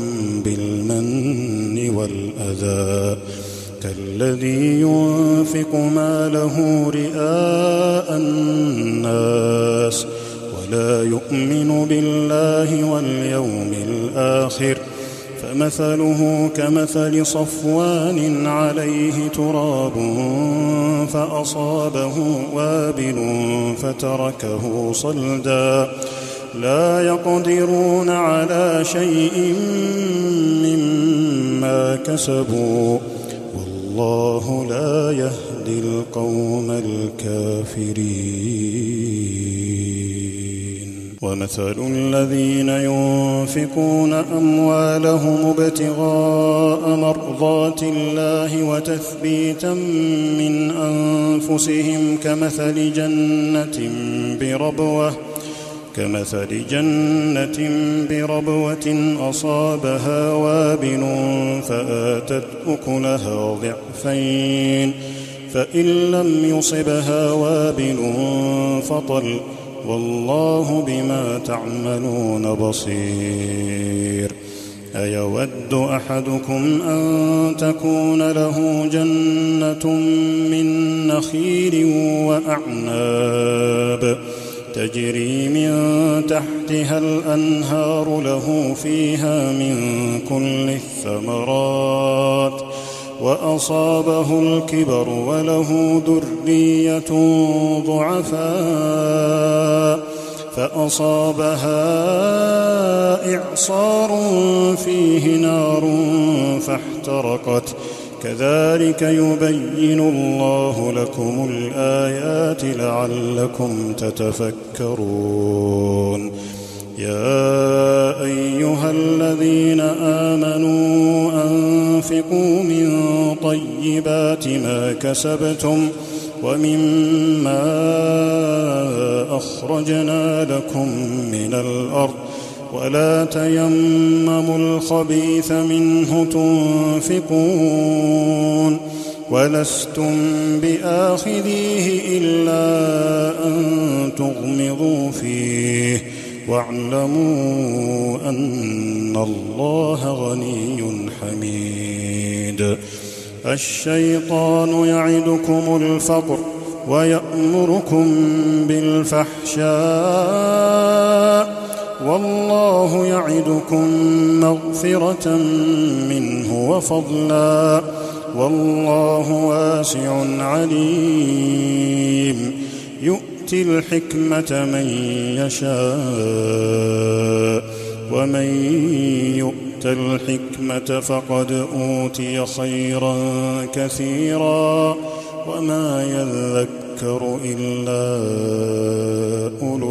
بالمن والأذى كالذي ينفق ماله رئاء الناس ولا يؤمن بالله واليوم الآخر فمثله كمثل صفوان عليه تراب فأصابه وابل فتركه صلدا لا يقدرون على شيء مما كسبوا والله لا يهدي القوم الكافرين. ومثل الذين ينفقون أموالهم ابتغاء مرضات الله وتثبيتا من أنفسهم كمثل جنة بربوة كمثل جنة بربوة أصابها وابل فآتت أكلها ضعفين فإن لم يصبها وابل فطل والله بما تعملون بصير. أيود أحدكم أن تكون له جنة من نخيل وأعناب تجري من تحتها الأنهار له فيها من كل الثمرات وأصابه الكبر وله ذرية ضعفاء فأصابها إعصار فيه نار فاحترقت كذلك يبين الله لكم الآيات لعلكم تتفكرون. يا أيها الذين آمنوا أنفقوا من طيبات ما كسبتم ومما أخرجنا لكم من الأرض ولا تيمموا الخبيث منه تنفقون ولستم بآخذيه إلا أن تغمضوا فيه واعلموا أن الله غني حميد. الشيطان يعدكم الفقر ويأمركم بالفحشاء والله يعدكم مغفرة منه وفضلا والله واسع عليم. يؤتي الحكمة من يشاء ومن يؤت الحكمة فقد أوتي خيرا كثيرا وما يذكر إلا أولو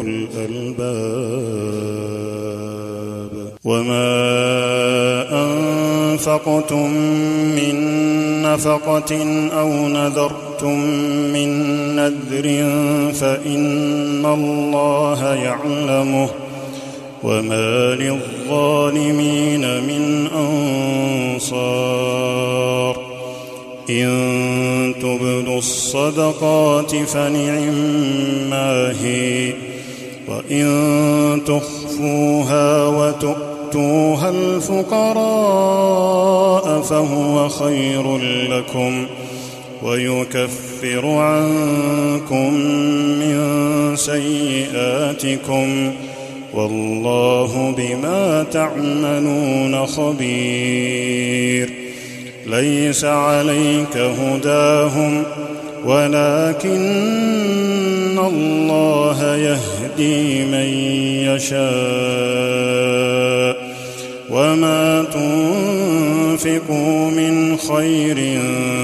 الألباب. وما أنفقتم من نفقة أو نذرتم من نذر فإن الله يعلمه وما للظالمين من أنصار. إن تبدوا الصدقات فنعما هي وإن تخفوها وتؤتوها الفقراء فهو خير لكم ويكفر عنكم من سيئاتكم والله بما تعملون خبير. ليس عليك هداهم ولكن الله يهدي من يشاء وما تنفقوا من خير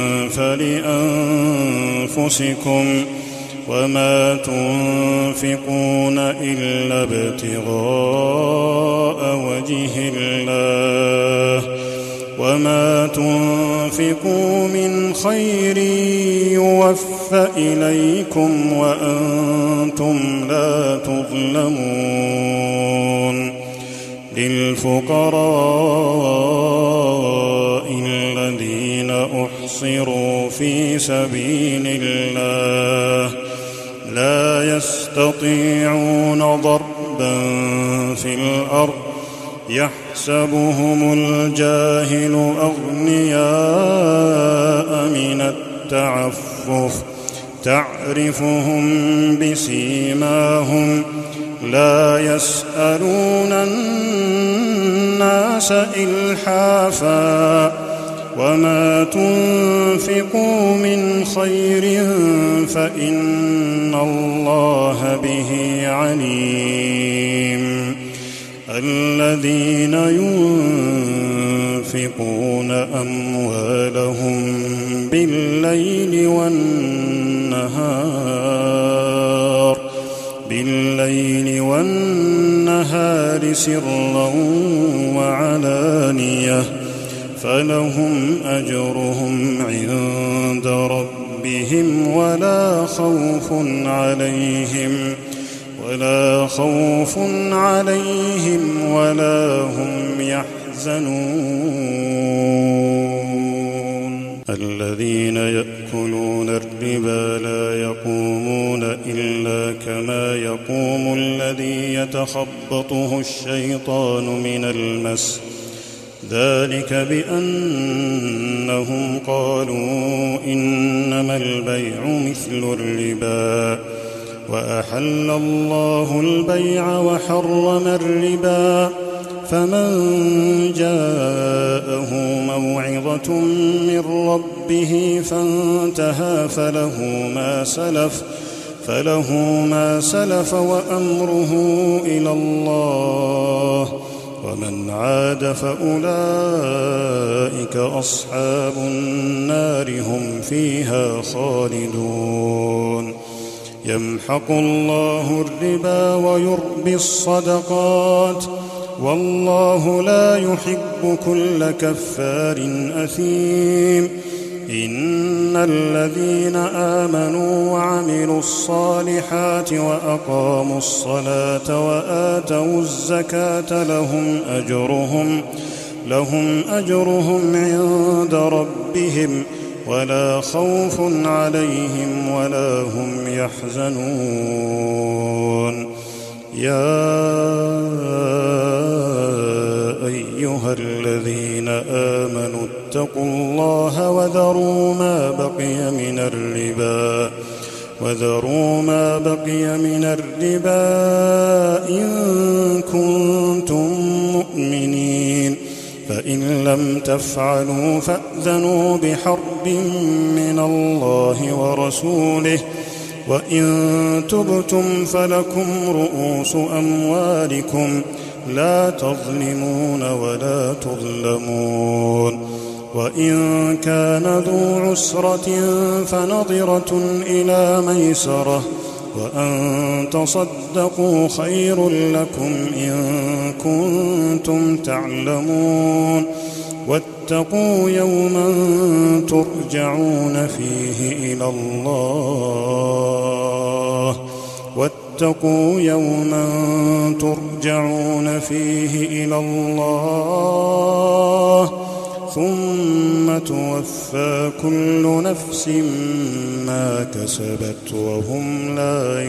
فلأنفسكم وما تنفقون إلا ابتغاء وجه الله وما تنفقوا من خير يوفى إليكم وأنتم لا تظلمون. للفقراء الذين أحصروا في سبيل الله لا يستطيعون ضربا في الأرض يحسبهم الجاهل أغنياء من التعفف تعرفهم بسيماهم لا يسألون الناس إلحافا وما تنفقوا من خير فإن الله به عليم. الذين ينفقون أموالهم بالليل والنهار بالليل والنهار سرا وعلانية فلهم أجرهم عند ربهم ولا خوف عليهم ولا خوف عليهم ولا هم يحزنون. الذين يأكلون الربا لا يقومون إلا كما يقوم الذي يتخبطه الشيطان من المس ذلك بأنهم قالوا إنما البيع مثل الربا وأحل الله البيع وحرم الربا فمن جاءه موعظة من ربه فانتهى فله ما سلف فله ما سلف وأمره إلى الله ومن عاد فأولئك أصحاب. أصحاب النار هم فيها خالدون. يمحق الله الربا ويربي الصدقات والله لا يحب كل كفار أثيم. إن الذين آمنوا وعملوا الصالحات وأقاموا الصلاة وآتوا الزكاة لهم أجرهم لهم أجرهم عند ربهم ولا خوف عليهم ولا هم يحزنون. يا أيها الذين آمنوا اتقوا الله وذروا ما بقي من الربا وذروا ما بقي من الربا إن كنتم مؤمنين، فإن لم تفعلوا فأذنوا بحرب من الله ورسوله، وإن تبتم فلكم رؤوس أموالكم لا تظلمون ولا تظلمون. وإن كان ذو عسرة فنظرة إلى ميسرة، وأن تصدقوا خير لكم إن كنتم تعلمون. واتقوا يوما ترجعون فيه إلى الله واتقوا يوما ترجعون فيه إلى الله ثم توفى كل نفس ما كسبت وهم لا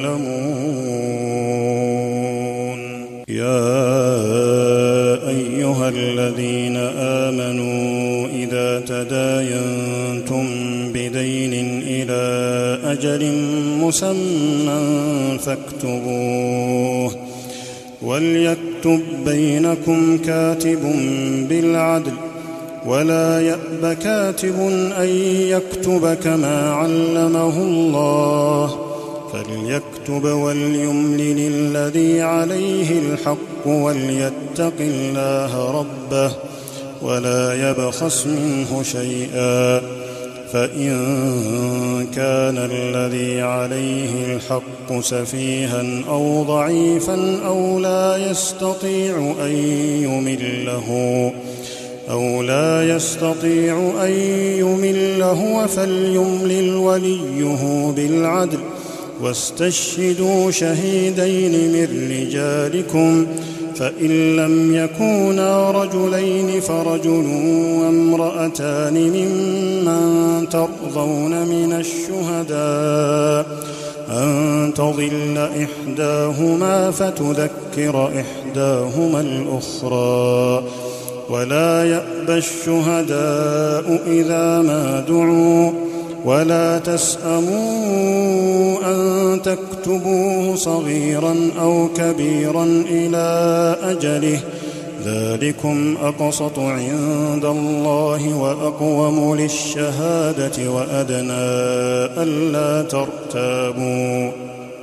يظلمون. يا أيها الذين آمنوا إذا تداينتم بدين إلى أجل مسمى فاكتبوه، وليكتب بينكم كاتب بالعدل ولا يأب كاتب أن يكتب كما علمه الله، فليكتب وليملل الذي عليه الحق وليتق الله ربه ولا يبخس منه شيئا، فإن كان الذي عليه الحق سفيها أو ضعيفا أو لا يستطيع أن يمله أو لا يستطيع أن يمله فليملل وليه بالعدل، واستشهدوا شهيدين من رجالكم، فإن لم يكونا رجلين فرجل وامرأتان ممن ترضون من الشهداء أن تضل إحداهما فتذكر إحداهما الأخرى، ولا يأبى الشهداء إذا ما دعوا، ولا تسأموا أن تكتبوه صغيرا أو كبيرا إلى أجله، ذلكم أقسط عند الله وأقوم للشهادة وأدنى ألا ترتابوا،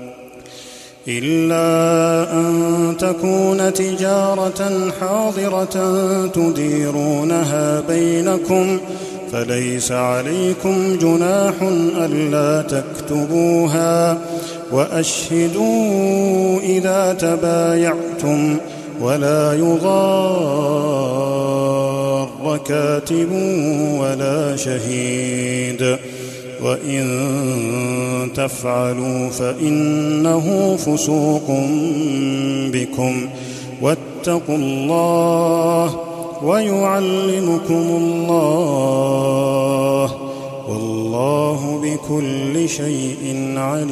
إلا أن تكون تجارة حاضرة تديرونها بينكم فليس عليكم جناح ألا تكتبوها، وأشهدوا إذا تبايعتم ولا يضار كاتب ولا شهيد، وإن تفعلوا فإنه فسوق بكم، واتقوا الله ويعلمكم الله والله بكل شيء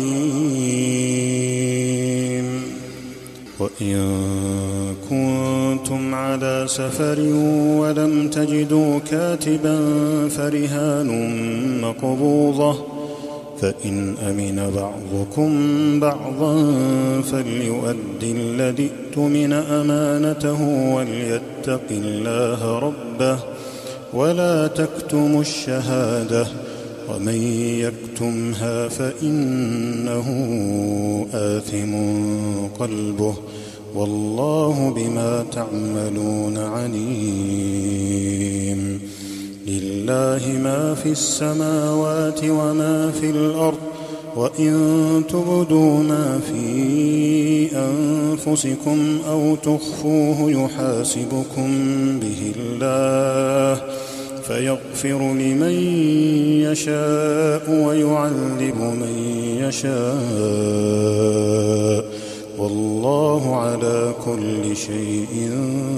عليم. وإن كنتم على سفر ولم تجدوا كاتبا فرهان مقبوضة، فإن أمن بعضكم بعضا فليؤدي الذي اؤتمن أمانته وليتق الله ربه ولا تكتموا الشهادة، ومن يكتمها فإنه آثم قلبه والله بما تعملون عليم. لله ما في السماوات وما في الأرض وإن تبدوا ما في أنفسكم أو تخفوه يحاسبكم به الله فيغفر لمن يشاء ويعذب من يشاء والله على كل شيء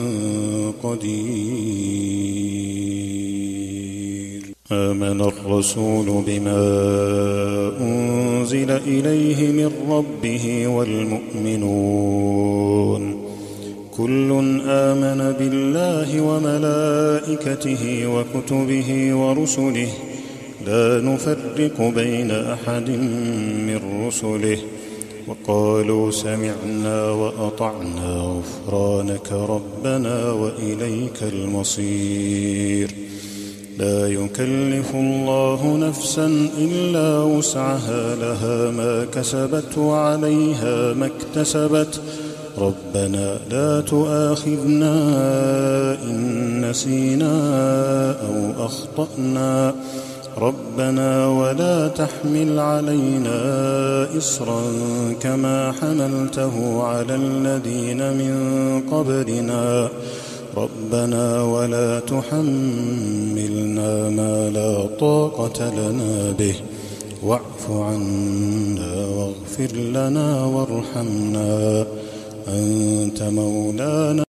قدير. آمن الرسول بما أنزل إليه من ربه والمؤمنون كل آمن بالله وملائكته وكتبه ورسله لا نفرق بين أحد من رسله وقالوا سمعنا وأطعنا غفرانك ربنا وإليك المصير. لا يكلف الله نفسا إلا وسعها لها ما كسبت وعليها ما اكتسبت ربنا لا تؤاخذنا إن نسينا أو أخطأنا ربنا ولا تحمل علينا إصرا كما حملته على الذين من قبلنا ربنا ولا تحملنا ما لا طاقة لنا به واعف عنا واغفر لنا وارحمنا أنت مولانا